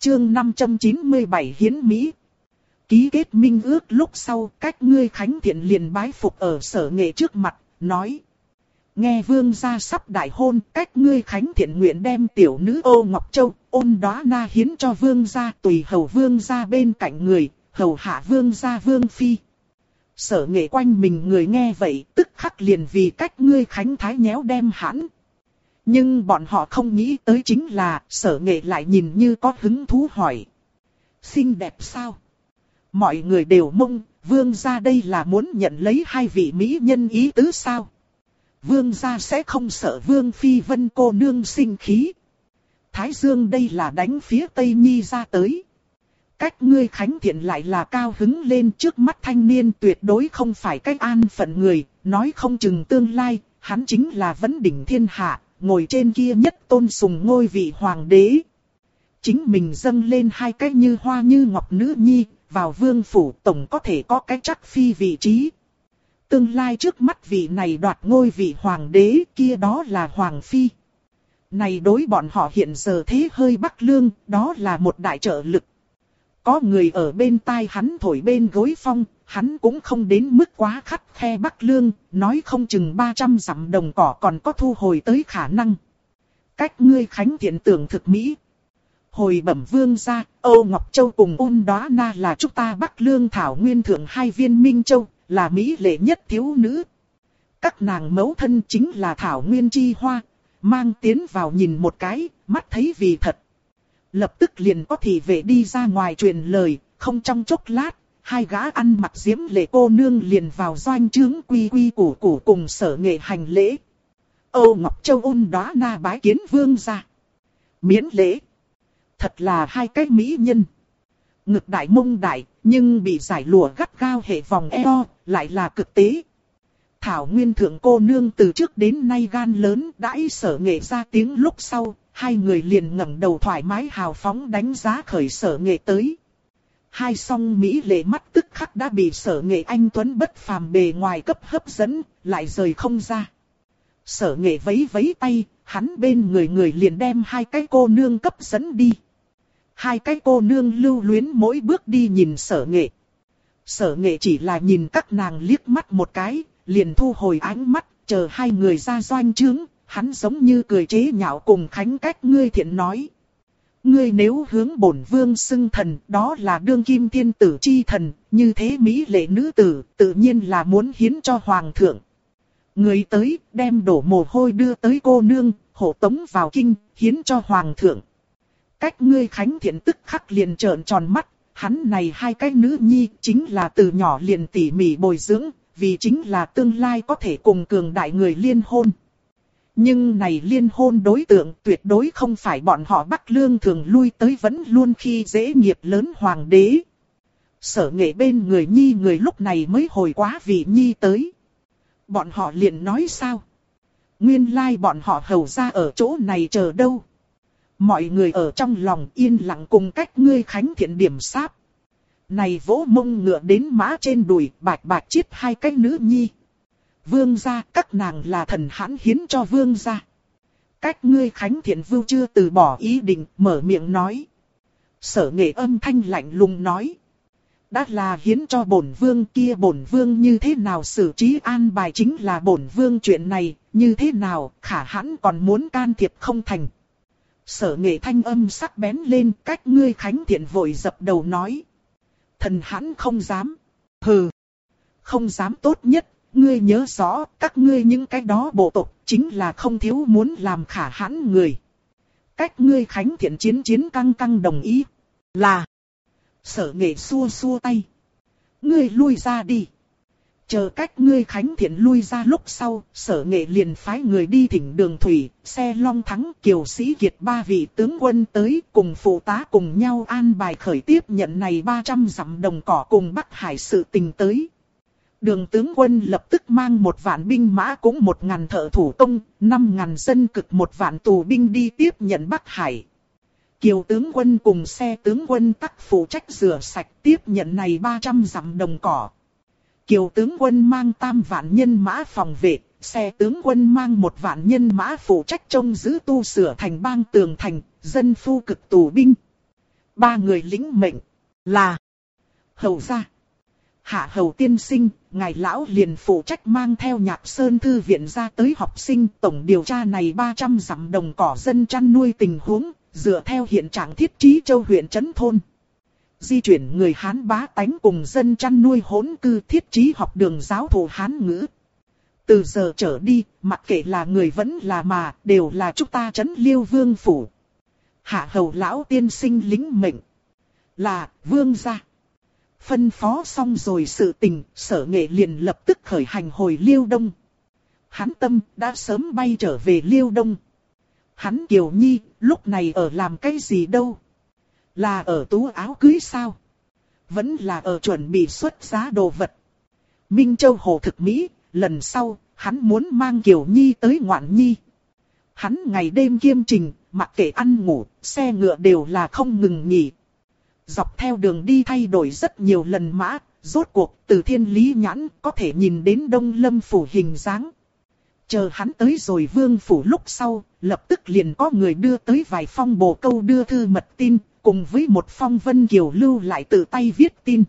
chương 597 hiến Mỹ. Ký kết minh ước lúc sau, cách ngươi Khánh Thiện liền bái phục ở Sở Nghệ trước mặt, nói. Nghe vương gia sắp đại hôn, cách ngươi Khánh Thiện nguyện đem tiểu nữ Ô Ngọc Châu, Ôn Đóa Na hiến cho vương gia, tùy hầu vương gia bên cạnh người, hầu hạ vương gia vương phi. Sở Nghệ quanh mình người nghe vậy, tức khắc liền vì cách ngươi Khánh Thái nhéo đem hãn. Nhưng bọn họ không nghĩ tới chính là, Sở Nghệ lại nhìn như có hứng thú hỏi. Xinh đẹp sao? Mọi người đều mông, vương gia đây là muốn nhận lấy hai vị mỹ nhân ý tứ sao? Vương gia sẽ không sợ vương phi Vân cô nương sinh khí. Thái Dương đây là đánh phía Tây Nhi ra tới. Cách ngươi Khánh Thiện lại là cao hứng lên, trước mắt thanh niên tuyệt đối không phải cách an phận người, nói không chừng tương lai, hắn chính là vấn đỉnh thiên hạ, ngồi trên kia nhất tôn sùng ngôi vị hoàng đế. Chính mình dâng lên hai cái như hoa như ngọc nữ nhi, vào vương phủ tổng có thể có cái chắc phi vị trí. Tương lai trước mắt vị này đoạt ngôi vị hoàng đế, kia đó là hoàng phi. Này đối bọn họ hiện giờ thế hơi Bắc Lương, đó là một đại trợ lực. Có người ở bên tai hắn thổi bên gối phong, hắn cũng không đến mức quá khắt khe Bắc Lương, nói không chừng 300 dặm đồng cỏ còn có thu hồi tới khả năng. Cách ngươi Khánh Thiện tưởng thực mỹ. Hồi bẩm vương gia, Âu Ngọc Châu cùng Ôn Đóa Na là chúng ta Bắc Lương thảo nguyên thượng hai viên Minh Châu, là mỹ lệ nhất thiếu nữ. Các nàng mẫu thân chính là thảo nguyên chi hoa, mang tiến vào nhìn một cái, mắt thấy vì thật. Lập tức liền có thị vệ đi ra ngoài truyền lời, không trong chốc lát, hai gã ăn mặc diễm lệ cô nương liền vào doanh trướng quy quy củ củ cùng Sở Nghệ hành lễ. Âu Ngọc Châu Ôn Đóa Na bái kiến vương gia. Miễn lễ. Thật là hai cái mỹ nhân. Ngực đại mông đại, nhưng bị giải lụa gắt gao hệ vòng eo, lại là cực tế. Thảo nguyên thượng cô nương từ trước đến nay gan lớn, đãi Sở Nghệ ra tiếng lúc sau, hai người liền ngẩng đầu thoải mái hào phóng đánh giá khởi Sở Nghệ tới. Hai song mỹ lệ mắt tức khắc đã bị Sở Nghệ anh tuấn bất phàm bề ngoài cấp hấp dẫn, lại rời không ra. Sở Nghệ vẫy vẫy tay, hắn bên người liền đem hai cái cô nương cấp dẫn đi. Hai cái cô nương lưu luyến mỗi bước đi nhìn Sở Nghệ. Sở Nghệ chỉ là nhìn các nàng liếc mắt một cái, liền thu hồi ánh mắt, chờ hai người ra doanh trướng, hắn giống như cười chế nhạo cùng Khánh Cách ngươi thiện nói. Ngươi nếu hướng bổn vương xưng thần, đó là đương kim thiên tử chi thần, như thế mỹ lệ nữ tử, tự nhiên là muốn hiến cho hoàng thượng. Người tới, đem đổ mồ hôi đưa tới cô nương, hộ tống vào kinh, hiến cho hoàng thượng. Cách ngươi Khánh Thiện tức khắc liền trợn tròn mắt, hắn này hai cái nữ nhi chính là từ nhỏ liền tỉ mỉ bồi dưỡng, vì chính là tương lai có thể cùng cường đại người liên hôn. Nhưng này liên hôn đối tượng tuyệt đối không phải bọn họ Bắc Lương thường lui tới vẫn luôn khi dễ nghiệp lớn hoàng đế. Sở Nghệ bên người nhi người lúc này mới hồi quá vị nhi tới. Bọn họ liền nói sao? Nguyên lai bọn họ hầu ra ở chỗ này chờ đâu? Mọi người ở trong lòng yên lặng cùng cách ngươi Khánh Thiện điểm sáp. Này vỗ mông ngựa đến mã trên đùi, bạch bạch chiết hai cái nữ nhi. Vương gia, các nàng là thần hãn hiến cho vương gia. Cách ngươi Khánh Thiện vưu chưa từ bỏ ý định, mở miệng nói. Sở Nghệ âm thanh lạnh lùng nói. Đã là hiến cho bổn vương, kia bổn vương như thế nào xử trí an bài chính là bổn vương chuyện này, như thế nào khả hãn còn muốn can thiệp không thành. Sở Nghệ thanh âm sắc bén lên, cách ngươi Khánh Thiện vội dập đầu nói. Thần hãn không dám. Hừ. Không dám tốt nhất, ngươi nhớ rõ, các ngươi những cái đó bộ tộc chính là không thiếu muốn làm khả hãn người. Cách ngươi Khánh Thiện chiến căng căng đồng ý. Là. Sở Nghệ xua xua tay. Ngươi lui ra đi. Chờ cách ngươi Khánh Thiện lui ra lúc sau, Sở Nghệ liền phái người đi thỉnh Đường Thủy, xe Long Thắng, Kiều Sĩ Kiệt ba vị tướng quân tới cùng phụ tá cùng nhau an bài khởi tiếp nhận này 300 dặm đồng cỏ cùng Bắc Hải sự tình tới. Đường tướng quân lập tức mang 1 vạn binh mã cũng 1.000 thợ thủ công, 5.000 dân cực 1 vạn tù binh đi tiếp nhận Bắc Hải. Kiều tướng quân cùng xe tướng quân tắc phụ trách rửa sạch tiếp nhận này 300 dặm đồng cỏ. Kiều tướng quân mang 3 vạn nhân mã phòng vệ, xe tướng quân mang 1 vạn nhân mã phụ trách trông giữ tu sửa thành bang tường thành, dân phu cực tù binh. Ba người lĩnh mệnh là hầu gia. Hạ hầu tiên sinh, ngài lão liền phụ trách mang theo Nhạc Sơn thư viện ra tới học sinh. Tổng điều tra này 300 dặm đồng cỏ dân chăn nuôi tình huống, dựa theo hiện trạng Thiết Chí Châu huyện trấn thôn. Di chuyển người Hán bá tánh cùng dân chăn nuôi hỗn cư, Thiết Chí học đường giáo thụ Hán ngữ. Từ giờ trở đi, mặc kệ là người vẫn là mà, đều là chúng ta trấn Liêu Vương phủ. Hạ hầu lão tiên sinh lĩnh mệnh là vương gia. Phân phó xong rồi sự tình, Sở Nghệ liền lập tức khởi hành hồi Liêu Đông. Hắn tâm đã sớm bay trở về Liêu Đông. Hắn Kiều Nhi, lúc này ở làm cái gì đâu? Là ở tú áo cưới sao? Vẫn là ở chuẩn bị xuất giá đồ vật. Minh Châu Hồ thực mỹ, lần sau, hắn muốn mang Kiều Nhi tới Ngoạn Nhi. Hắn ngày đêm kiêm trình, mặc kệ ăn ngủ, xe ngựa đều là không ngừng nghỉ. Dọc theo đường đi thay đổi rất nhiều lần mã, rốt cuộc từ Thiên Lý Nhãn có thể nhìn đến Đông Lâm phủ hình dáng. Chờ hắn tới rồi Vương phủ lúc sau, lập tức liền có người đưa tới vài phong bồ câu đưa thư mật tin, cùng với một phong Vân Kiều lưu lại tự tay viết tin.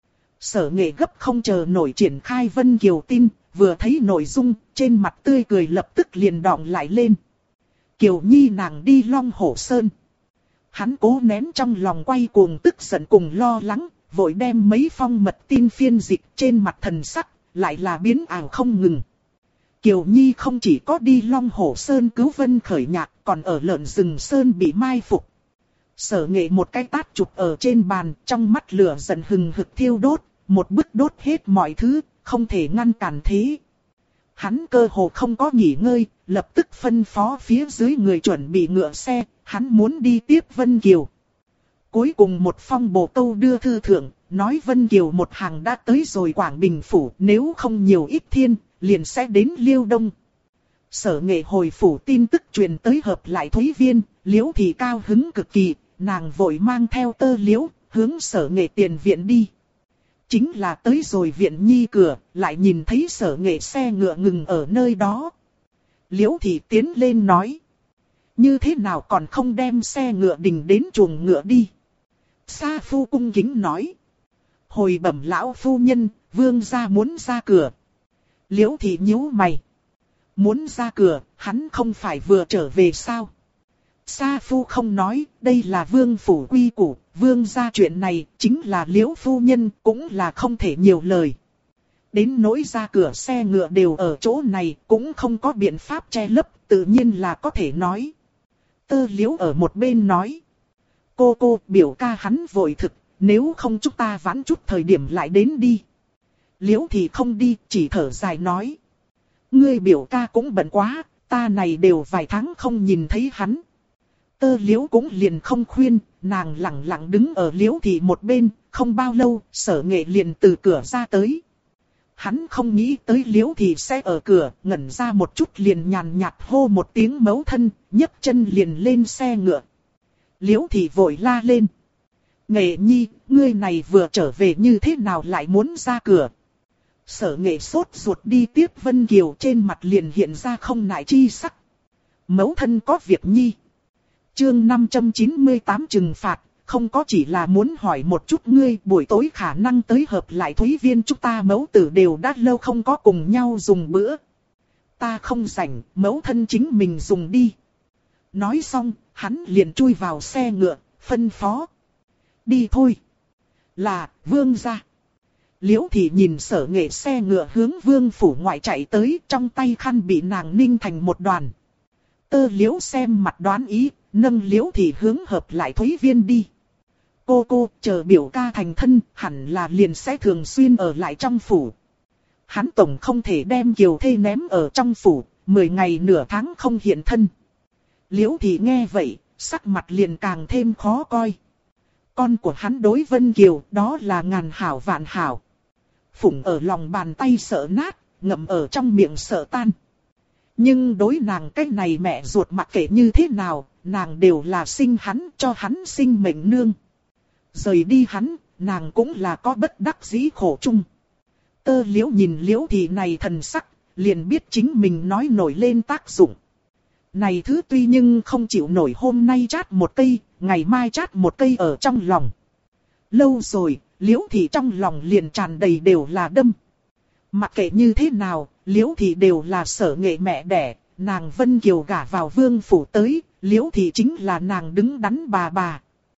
Sở Nghệ gấp không chờ nổi triển khai Vân Kiều tin, vừa thấy nội dung, trên mặt tươi cười lập tức liền đọng lại lên. Kiều Nhi nàng đi Long Hổ Sơn. Hắn cố nén trong lòng quay cuồng tức giận cùng lo lắng, vội đem mấy phong mật tin phiên dịch, trên mặt thần sắc, lại là biến ảo không ngừng. Kiều Nhi không chỉ có đi Long Hổ Sơn cứu Vân Khởi Nhạc, còn ở Lợn Rừng Sơn bị mai phục. Sở Nghệ một cái tát chụp ở trên bàn, trong mắt lửa giận hừng hực thiêu đốt, một bức đốt hết mọi thứ, không thể ngăn cản thế. Hắn cơ hồ không có nghỉ ngơi, lập tức phân phó phía dưới người chuẩn bị ngựa xe, hắn muốn đi tiếp Vân Kiều. Cuối cùng một phong bồ câu đưa thư thượng, nói Vân Kiều một hàng đã tới rồi Quảng Bình phủ, nếu không nhiều ít thiên, liền sẽ đến Liêu Đông. Sở Nghệ hồi phủ tin tức truyền tới hợp lại Thúy Viên, Liễu thì cao hứng cực kỳ, nàng vội mang theo Tơ Liễu, hướng Sở Nghệ tiền viện đi. Chính là tới rồi viện nhi cửa, lại nhìn thấy Sở Nghệ xe ngựa ngừng ở nơi đó. Liễu thì tiến lên nói. Như thế nào còn không đem xe ngựa đình đến chuồng ngựa đi? Sa Phu cung kính nói. Hồi bẩm lão phu nhân, vương gia muốn ra cửa. Liễu thì nhíu mày. Muốn ra cửa, hắn không phải vừa trở về sao? Sa Phu không nói, đây là vương phủ quy củ, vương gia chuyện này chính là Liễu phu nhân, cũng là không thể nhiều lời. Đến nỗi ra cửa xe ngựa đều ở chỗ này, cũng không có biện pháp che lấp, tự nhiên là có thể nói. Tơ Liễu ở một bên nói. Cô biểu ca hắn vội thực, nếu không chúng ta vãn chút thời điểm lại đến đi. Liễu thì không đi, chỉ thở dài nói. Ngươi biểu ca cũng bận quá, ta này đều vài tháng không nhìn thấy hắn. Tơ Liễu cũng liền không khuyên, nàng lặng lặng đứng ở Liễu thì một bên, không bao lâu, Sở Nghệ liền từ cửa ra tới. Hắn không nghĩ tới Liễu thì sẽ ở cửa, ngẩn ra một chút liền nhàn nhạt hô một tiếng mẫu thân, nhấc chân liền lên xe ngựa. Liễu thì vội la lên. Nghệ nhi, ngươi này vừa trở về như thế nào lại muốn ra cửa? Sở Nghệ sốt ruột đi tiếp Vân Kiều, trên mặt liền hiện ra không nại chi sắc. Mẫu thân có việc nhi. Chương 598 trừng phạt, không có chỉ là muốn hỏi một chút ngươi buổi tối khả năng tới hợp lại Thúy Viên chúng ta mẫu tử đều đã lâu không có cùng nhau dùng bữa. Ta không rảnh, mẫu thân chính mình dùng đi. Nói xong, hắn liền chui vào xe ngựa, phân phó. Đi thôi. Là, vương gia. Liễu thì nhìn Sở Nghệ xe ngựa hướng vương phủ ngoại chạy tới, trong tay khăn bị nàng ninh thành một đoàn. Tơ Liễu xem mặt đoán ý, nâng Liễu thì hướng hợp lại Thúy Viên đi. Cô, chờ biểu ca thành thân, hẳn là liền sẽ thường xuyên ở lại trong phủ. Hắn tổng không thể đem Kiều Thê ném ở trong phủ, 10 ngày nửa tháng không hiện thân. Liễu thì nghe vậy, sắc mặt liền càng thêm khó coi. Con của hắn đối Vân Kiều, đó là ngàn hảo vạn hảo. Phủng ở lòng bàn tay sợ nát, ngậm ở trong miệng sợ tan. Nhưng đối nàng cái này mẹ ruột mặc kệ như thế nào, nàng đều là sinh hắn, cho hắn sinh mệnh nương. Rời đi hắn, nàng cũng là có bất đắc dĩ khổ chung. Tơ Liễu nhìn Liễu thì này thần sắc, liền biết chính mình nói nổi lên tác dụng. Này thứ tuy nhưng không chịu nổi hôm nay chát một cây, ngày mai chát một cây ở trong lòng. Lâu rồi, Liễu Thị trong lòng liền tràn đầy đều là đâm. Mặc kệ như thế nào, Liễu Thị đều là Sở Nghệ mẹ đẻ, nàng Vân Kiều gả vào vương phủ tới, Liễu Thị chính là nàng đứng đắn bà.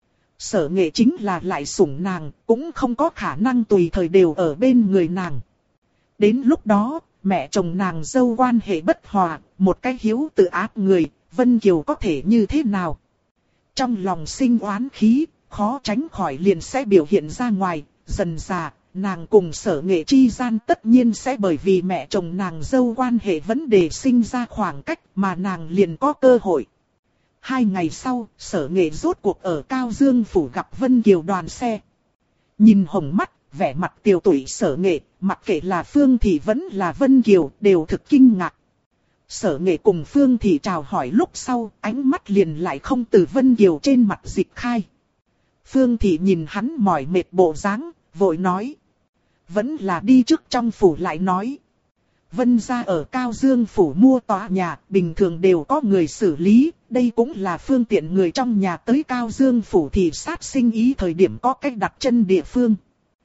Sở Nghệ chính là lại sủng nàng, cũng không có khả năng tùy thời đều ở bên người nàng. Đến lúc đó, mẹ chồng nàng dâu quan hệ bất hòa, một cái hiếu tự áp người, Vân Kiều có thể như thế nào? Trong lòng sinh oán khí, khó tránh khỏi liền sẽ biểu hiện ra ngoài, dần dà, nàng cùng Sở Nghệ chi gian tất nhiên sẽ bởi vì mẹ chồng nàng dâu quan hệ vấn đề sinh ra khoảng cách mà nàng liền có cơ hội. 2 ngày sau, Sở Nghệ rốt cuộc ở Cao Dương Phủ gặp Vân Kiều đoàn xe. Nhìn hồng mắt, vẻ mặt tiều tụy Sở Nghệ, mặc kệ là Phương Thị vẫn là Vân Kiều đều thực kinh ngạc. Sở Nghệ cùng Phương Thị chào hỏi lúc sau, ánh mắt liền lại không từ Vân Kiều trên mặt dịch khai. Phương Thị nhìn hắn mỏi mệt bộ dáng, vội nói. Vẫn là đi trước trong phủ lại nói. Vân gia ở Cao Dương Phủ mua tòa nhà, bình thường đều có người xử lý, đây cũng là phương tiện người trong nhà tới Cao Dương Phủ thì sát sinh ý thời điểm có cách đặt chân địa phương.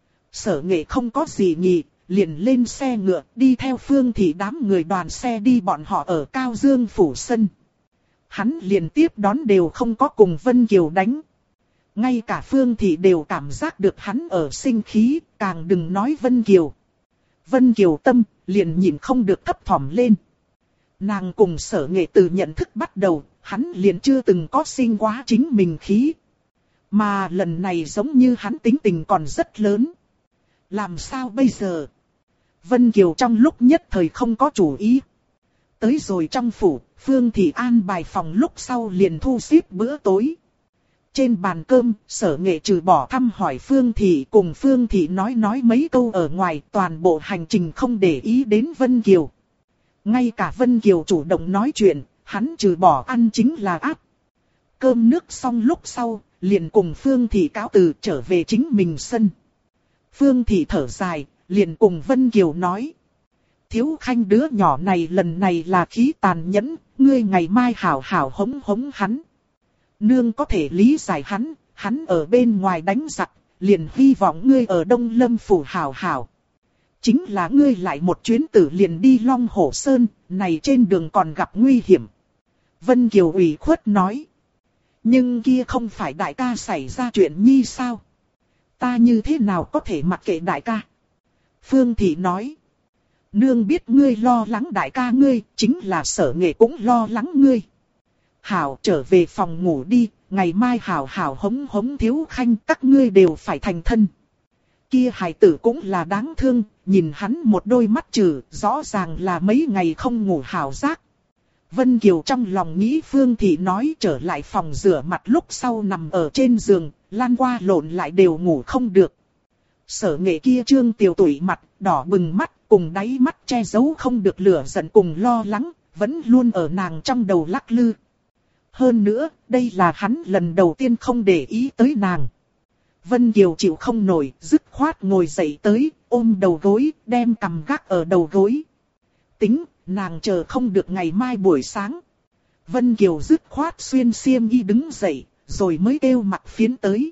Sở Nghệ không có gì nhỉ, liền lên xe ngựa, đi theo Phương Thị đám người đoàn xe đi bọn họ ở Cao Dương Phủ sân. Hắn liền tiếp đón đều không có cùng Vân Kiều đánh. Ngay cả Phương Thị đều cảm giác được hắn ở sinh khí, càng đừng nói Vân Kiều. Vân Kiều tâm, liền nhìn không được thấp thỏm lên. Nàng cùng Sở Nghệ từ nhận thức bắt đầu, hắn liền chưa từng có sinh quá chính mình khí. Mà lần này giống như hắn tính tình còn rất lớn. Làm sao bây giờ? Vân Kiều trong lúc nhất thời không có chủ ý. Tới rồi trong phủ, Phương Thị an bài phòng lúc sau liền thu xếp bữa tối. Trên bàn cơm, Sở Nghệ trừ bỏ thăm hỏi Phương Thị cùng Phương Thị nói mấy câu ở ngoài, toàn bộ hành trình không để ý đến Vân Kiều. Ngay cả Vân Kiều chủ động nói chuyện, hắn trừ bỏ ăn chính là áp. Cơm nước xong lúc sau, liền cùng Phương Thị cáo từ trở về chính mình sân. Phương Thị thở dài, liền cùng Vân Kiều nói. Thiếu Khanh đứa nhỏ này lần này là khí tàn nhẫn, ngươi ngày mai hảo hảo hống hống hắn. Nương có thể lý giải hắn ở bên ngoài đánh giặc, liền hy vọng ngươi ở Đông Lâm Phủ hảo hảo. Chính là ngươi lại một chuyến tử liền đi Long Hổ Sơn, này trên đường còn gặp nguy hiểm. Vân Kiều ủy khuất nói. Nhưng kia không phải đại ca xảy ra chuyện nhi sao? Ta như thế nào có thể mặc kệ đại ca? Phương Thị nói. Nương biết ngươi lo lắng đại ca ngươi, chính là Sở Nghệ cũng lo lắng ngươi. Hảo trở về phòng ngủ đi, ngày mai hảo hảo hống hống Thiếu Khanh, các ngươi đều phải thành thân. Kia hài tử cũng là đáng thương, nhìn hắn một đôi mắt trừ, rõ ràng là mấy ngày không ngủ hảo giác. Vân Kiều trong lòng nghĩ Phương Thị nói trở lại phòng rửa mặt lúc sau nằm ở trên giường, lan qua lộn lại đều ngủ không được. Sở Nghệ kia trương tiều tụy mặt, đỏ bừng mắt, cùng đáy mắt che giấu không được lửa giận cùng lo lắng, vẫn luôn ở nàng trong đầu lắc lư. Hơn nữa, đây là hắn lần đầu tiên không để ý tới nàng. Vân Kiều chịu không nổi, dứt khoát ngồi dậy tới, ôm đầu gối, đem cằm gác ở đầu gối. Tính, nàng chờ không được ngày mai buổi sáng. Vân Kiều dứt khoát xuyên xiêm y đứng dậy, rồi mới kêu Mặc Phiến tới.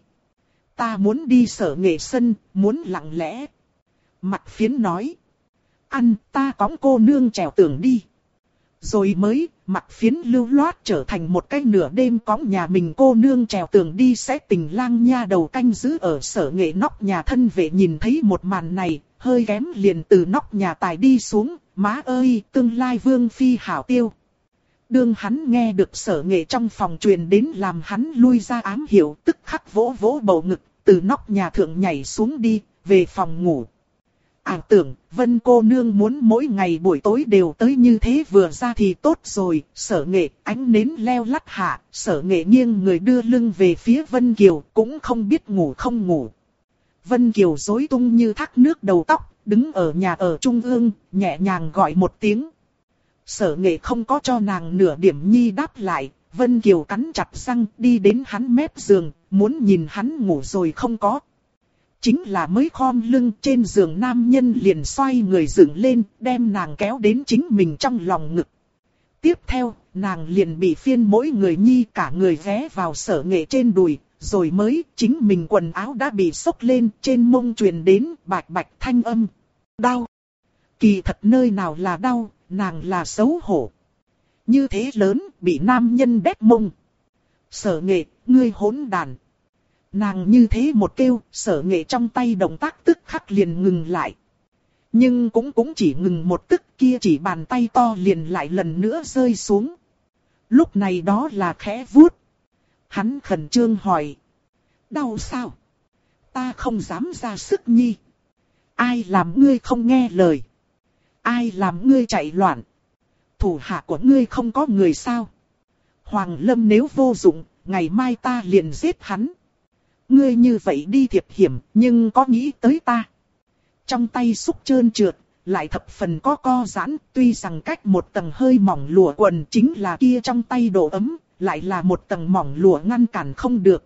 Ta muốn đi Sở Nghệ sân, muốn lặng lẽ. Mặc Phiến nói. Ăn, ta cõng cô nương trèo tường đi. Rồi mới, Mặc Phiến lưu loát trở thành một cái nửa đêm cõng nhà mình cô nương trèo tường đi sẽ tình lang nha đầu canh giữ ở Sở Nghệ nóc nhà thân vệ nhìn thấy một màn này, hơi kém liền từ nóc nhà tài đi xuống, má ơi, tương lai vương phi hảo tiêu. Đương hắn nghe được Sở Nghệ trong phòng truyền đến làm hắn lui ra ám hiệu, tức khắc vỗ vỗ bầu ngực, từ nóc nhà thượng nhảy xuống đi, về phòng ngủ. Tưởng, Vân cô nương muốn mỗi ngày buổi tối đều tới như thế vừa ra thì tốt rồi. Sở Nghệ ánh nến leo lắt hạ, Sở Nghệ nghiêng người đưa lưng về phía Vân Kiều, cũng không biết ngủ không ngủ. Vân Kiều rối tung như thác nước đầu tóc, đứng ở nhà ở trung ương, nhẹ nhàng gọi một tiếng. Sở Nghệ không có cho nàng nửa điểm nhi đáp lại, Vân Kiều cắn chặt răng đi đến hắn mép giường, muốn nhìn hắn ngủ rồi không có. Chính là mới khom lưng trên giường nam nhân liền xoay người dựng lên, đem nàng kéo đến chính mình trong lòng ngực. Tiếp theo, nàng liền bị phiên mỗi người nhi cả người ghé vào Sở Nghệ trên đùi, rồi mới chính mình quần áo đã bị xốc lên, trên mông truyền đến bạch bạch thanh âm. Đau. Kỳ thật nơi nào là đau, nàng là xấu hổ. Như thế lớn, bị nam nhân đét mông. Sở Nghệ, ngươi hỗn đàn. Nàng như thế một kêu, Sở Nghệ trong tay động tác tức khắc liền ngừng lại. Nhưng cũng chỉ ngừng một tức, kia chỉ bàn tay to liền lại lần nữa rơi xuống. Lúc này đó là khẽ vuốt. Hắn khẩn trương hỏi. Đau sao? Ta không dám ra sức nhi. Ai làm ngươi không nghe lời? Ai làm ngươi chạy loạn? Thủ hạ của ngươi không có người sao? Hoàng Lâm nếu vô dụng, ngày mai ta liền giết hắn. Ngươi như vậy đi thiệp hiểm, nhưng có nghĩ tới ta? Trong tay xúc trơn trượt, lại thập phần có co giãn, tuy rằng cách một tầng hơi mỏng lụa quần chính là kia trong tay độ ấm, lại là một tầng mỏng lụa ngăn cản không được.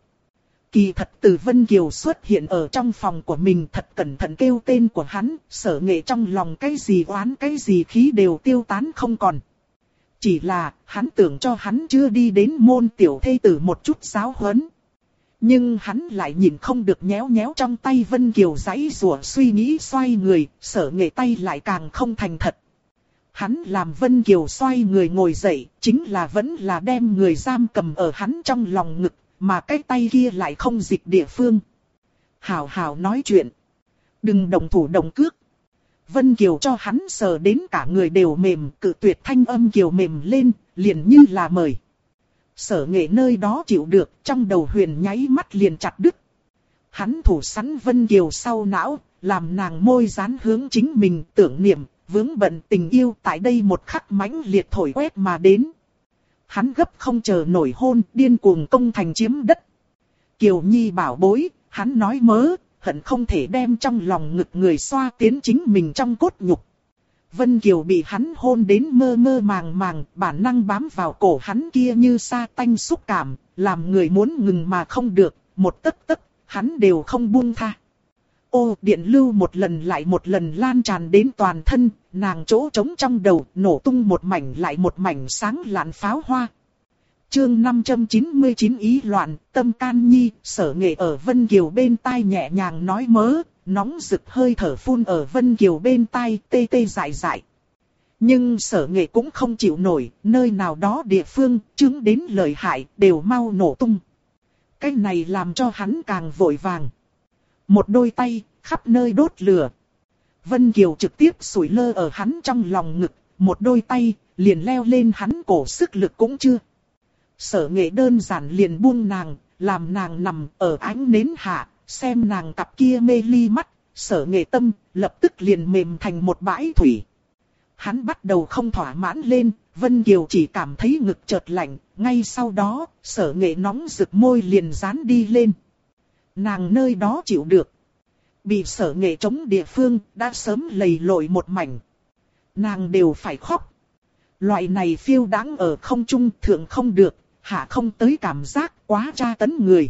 Kỳ thật từ Vân Kiều xuất hiện ở trong phòng của mình thật cẩn thận kêu tên của hắn, Sở Nghệ trong lòng cái gì oán cái gì khí đều tiêu tán không còn. Chỉ là, hắn tưởng cho hắn chưa đi đến môn tiểu thê tử một chút giáo huấn. Nhưng hắn lại nhìn không được nhéo nhéo trong tay Vân Kiều giãy giụa suy nghĩ xoay người, Sở Nghệ tay lại càng không thành thật. Hắn làm Vân Kiều xoay người ngồi dậy, chính là vẫn là đem người giam cầm ở hắn trong lòng ngực, mà cái tay kia lại không dịch địa phương. Hảo hảo nói chuyện. Đừng động thủ động cước. Vân Kiều cho hắn sờ đến cả người đều mềm, cự tuyệt thanh âm Kiều mềm lên, liền như là mời. Sở Nghệ nơi đó chịu được, trong đầu huyền nháy mắt liền chặt đứt. Hắn thủ sẵn Vân Kiều sau não, làm nàng môi dán hướng chính mình tưởng niệm, vướng bận tình yêu tại đây một khắc mãnh liệt thổi quét mà đến. Hắn gấp không chờ nổi hôn, điên cuồng công thành chiếm đất. Kiều Nhi bảo bối, hắn nói mớ, hận không thể đem trong lòng ngực người xoa tiến chính mình trong cốt nhục. Vân Kiều bị hắn hôn đến mơ mơ màng màng, bản năng bám vào cổ hắn kia như sa tanh xúc cảm, làm người muốn ngừng mà không được, một tấc tấc, hắn đều không buông tha. Ô, điện lưu một lần lại một lần lan tràn đến toàn thân, nàng chỗ trống trong đầu, nổ tung một mảnh lại một mảnh sáng lạn pháo hoa. Chương 599 ý loạn, tâm can nhi, Sở Nghệ ở Vân Kiều bên tai nhẹ nhàng nói mớ, nóng rực hơi thở phun ở Vân Kiều bên tai, tê tê dại dại. Nhưng Sở Nghệ cũng không chịu nổi, nơi nào đó địa phương, chứng đến lợi hại, đều mau nổ tung. Cái này làm cho hắn càng vội vàng. Một đôi tay, khắp nơi đốt lửa. Vân Kiều trực tiếp sủi lơ ở hắn trong lòng ngực, một đôi tay, liền leo lên hắn cổ sức lực cũng chưa. Sở Nghệ đơn giản liền buông nàng, làm nàng nằm ở ánh nến hạ, xem nàng cặp kia mê ly mắt, Sở Nghệ tâm, lập tức liền mềm thành một bãi thủy. Hắn bắt đầu không thỏa mãn lên, Vân Kiều chỉ cảm thấy ngực chợt lạnh, ngay sau đó, Sở Nghệ nóng rực môi liền dán đi lên. Nàng nơi đó chịu được. Bị Sở Nghệ chống địa phương, đã sớm lầy lội một mảnh. Nàng đều phải khóc. Loại này phiêu đáng ở không trung thượng không được, hạ không tới cảm giác quá tra tấn người.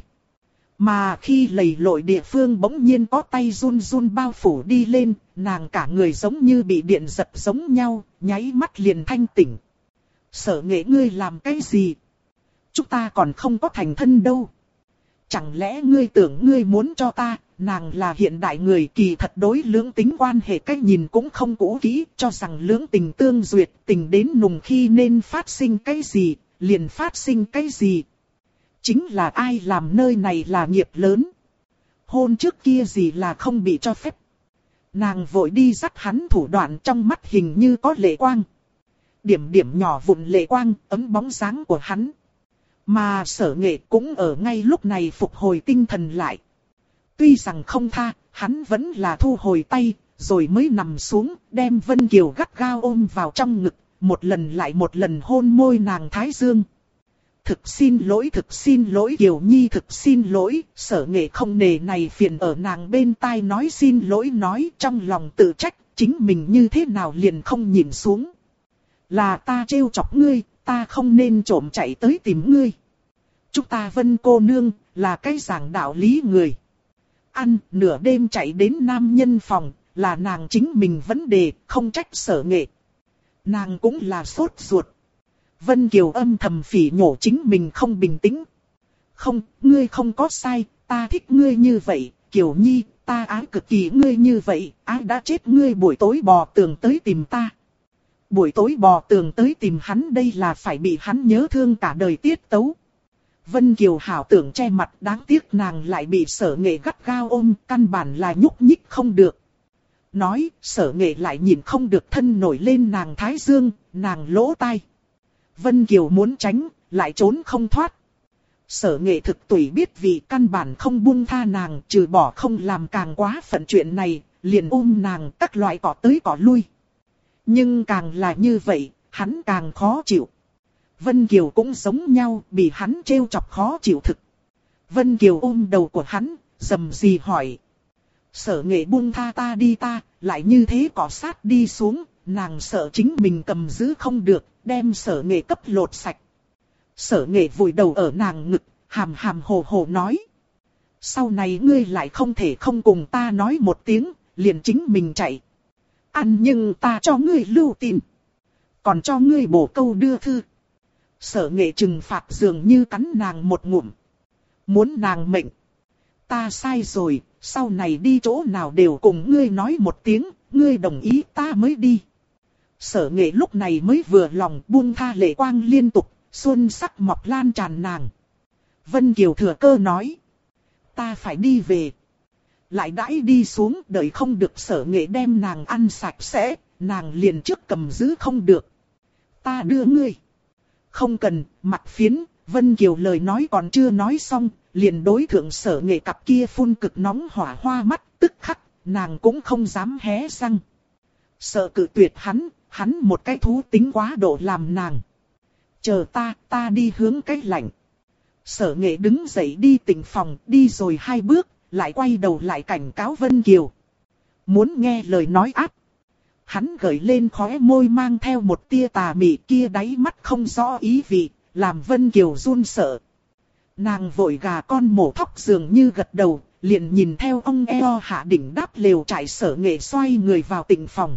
Mà khi lầy lội địa phương bỗng nhiên có tay run run bao phủ đi lên, nàng cả người giống như bị điện giật giống nhau, nháy mắt liền thanh tỉnh. Sở Nghệ ngươi làm cái gì? Chúng ta còn không có thành thân đâu. Chẳng lẽ ngươi tưởng ngươi muốn cho ta, nàng là hiện đại người kỳ thật đối lưỡng tính quan hệ cách nhìn cũng không cũ kỹ, cho rằng lưỡng tình tương duyệt, tình đến nùng khi nên phát sinh cái gì, liền phát sinh cái gì. Chính là ai làm nơi này là nghiệp lớn. Hôn trước kia gì là không bị cho phép. Nàng vội đi dắt hắn thủ đoạn trong mắt hình như có lệ quang. Điểm điểm nhỏ vụn lệ quang ấm bóng dáng của hắn. Mà Sở Nghệ cũng ở ngay lúc này phục hồi tinh thần lại. Tuy rằng không tha, hắn vẫn là thu hồi tay, rồi mới nằm xuống, đem Vân Kiều gắt gao ôm vào trong ngực, một lần lại một lần hôn môi nàng thái dương. Thực xin lỗi Kiều Nhi thực xin lỗi, Sở Nghệ không nề này phiền ở nàng bên tai nói xin lỗi nói trong lòng tự trách, chính mình như thế nào liền không nhìn xuống. Là ta trêu chọc ngươi, ta không nên trộm chạy tới tìm ngươi. Chúng ta Vân cô nương, là cái giảng đạo lý người. Ăn, nửa đêm chạy đến nam nhân phòng, là nàng chính mình vấn đề, không trách Sở Nghệ. Nàng cũng là sốt ruột. Vân Kiều âm thầm phỉ nhổ chính mình không bình tĩnh. Không, ngươi không có sai, ta thích ngươi như vậy, Kiều Nhi, ta ái cực kỳ ngươi như vậy, ai đã chết ngươi buổi tối bò tường tới tìm ta. Buổi tối bò tường tới tìm hắn đây là phải bị hắn nhớ thương cả đời tiết tấu. Vân Kiều hảo tưởng che mặt, đáng tiếc nàng lại bị Sở Nghệ gắt gao ôm, căn bản là nhúc nhích không được. Nói, Sở Nghệ lại nhìn không được thân nổi lên nàng thái dương, nàng lỗ tai. Vân Kiều muốn tránh, lại trốn không thoát. Sở Nghệ thực tùy biết vì căn bản không buông tha nàng, trừ bỏ không làm càng quá phận chuyện này, liền ôm nàng các loại cỏ tới cỏ lui. Nhưng càng là như vậy, hắn càng khó chịu. Vân Kiều cũng giống nhau, bị hắn trêu chọc khó chịu thực. Vân Kiều ôm đầu của hắn, rầm rì hỏi. Sở Nghệ buông tha ta đi ta, lại như thế cọ sát đi xuống, nàng sợ chính mình cầm giữ không được, đem Sở Nghệ cấp lột sạch. Sở Nghệ vùi đầu ở nàng ngực, hàm hàm hồ hồ nói. Sau này ngươi lại không thể không cùng ta nói một tiếng, liền chính mình chạy. Ăn nhưng ta cho ngươi lưu tin. Còn cho ngươi bổ câu đưa thư. Sở Nghệ trừng phạt dường như cắn nàng một ngụm. Muốn nàng mệnh. Ta sai rồi, sau này đi chỗ nào đều cùng ngươi nói một tiếng, ngươi đồng ý ta mới đi. Sở Nghệ lúc này mới vừa lòng buông tha lệ quang liên tục, xuân sắc mọc lan tràn nàng. Vân Kiều thừa cơ nói. Ta phải đi về. Lại đãi đi xuống đợi không được Sở Nghệ đem nàng ăn sạch sẽ, nàng liền trước cầm giữ không được. Ta đưa ngươi. Không cần, mặt phiến, Vân Kiều lời nói còn chưa nói xong, liền đối thượng Sở Nghệ cặp kia phun cực nóng hỏa hoa mắt, tức khắc, nàng cũng không dám hé răng. Sợ cự tuyệt hắn một cái thú tính quá độ làm nàng. Chờ ta đi hướng cái lạnh. Sở Nghệ đứng dậy đi tịnh phòng, đi rồi 2 bước, lại quay đầu lại cảnh cáo Vân Kiều. Muốn nghe lời nói áp. Hắn gợi lên khóe môi mang theo một tia tà mị kia đáy mắt không rõ ý vị, làm Vân Kiều run sợ. Nàng vội gà con mổ thóc dường như gật đầu, liền nhìn theo ông eo hạ đỉnh đáp lều trại Sở Nghệ xoay người vào tịnh phòng.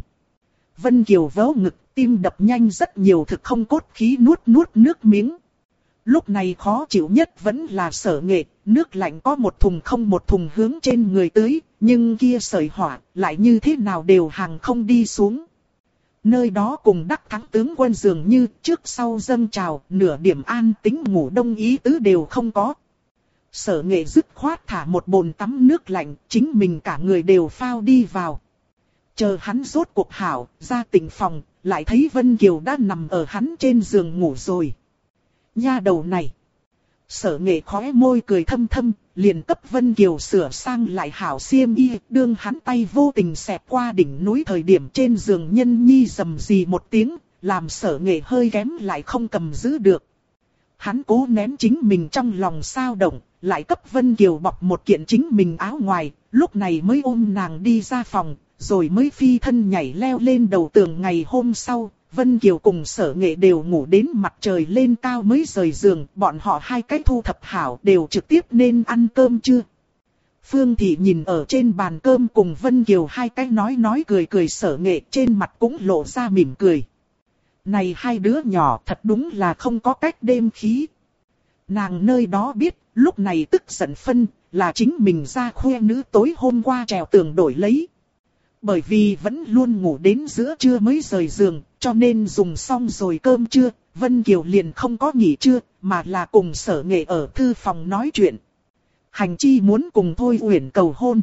Vân Kiều vớ ngực, tim đập nhanh rất nhiều thực không cốt khí nuốt nước miếng. Lúc này khó chịu nhất vẫn là Sở Nghệ, nước lạnh có một thùng không một thùng hướng trên người tưới, nhưng kia sợi hỏa lại như thế nào đều hàng không đi xuống. Nơi đó cùng đắc thắng tướng quân dường như trước sau dâng trào, nửa điểm an tĩnh ngủ đông ý tứ đều không có. Sở Nghệ dứt khoát thả một bồn tắm nước lạnh, chính mình cả người đều phao đi vào. Chờ hắn rốt cuộc hảo, ra tịnh phòng, lại thấy Vân Kiều đã nằm ở hắn trên giường ngủ rồi. Nha đầu này. Sở Nghệ khóe môi cười thâm thâm, liền cấp Vân Kiều sửa sang lại hảo xiêm y, đương hắn tay vô tình xẹt qua đỉnh núi thời điểm trên giường nhân nhi rầm rì một tiếng, làm Sở Nghệ hơi kém lại không cầm giữ được. Hắn cố nén chính mình trong lòng sao động, lại cấp Vân Kiều bọc một kiện chính mình áo ngoài, lúc này mới ôm nàng đi ra phòng, rồi mới phi thân nhảy leo lên đầu tường. Ngày hôm sau, Vân Kiều cùng Sở Nghệ đều ngủ đến mặt trời lên cao mới rời giường, bọn họ hai cái thu thập hảo đều trực tiếp nên ăn cơm chưa. Phương Thị nhìn ở trên bàn cơm cùng Vân Kiều hai cái nói cười Sở Nghệ trên mặt cũng lộ ra mỉm cười. Này hai đứa nhỏ thật đúng là không có cách đêm khí. Nàng nơi đó biết, lúc này tức giận phân, là chính mình ra khoe nữ tối hôm qua trèo tường đổi lấy. Bởi vì vẫn luôn ngủ đến giữa trưa mới rời giường, cho nên dùng xong rồi cơm trưa, Vân Kiều liền không có nghỉ trưa, mà là cùng Sở Nghệ ở thư phòng nói chuyện. Hành chi muốn cùng Thôi Uyển cầu hôn.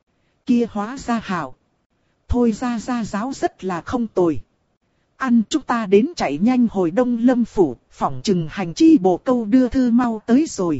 Kia hóa ra hảo. Thôi ra giáo rất là không tồi. Ăn chúng ta đến chạy nhanh hồi Đông Lâm Phủ, phỏng chừng hành chi bổ câu đưa thư mau tới rồi.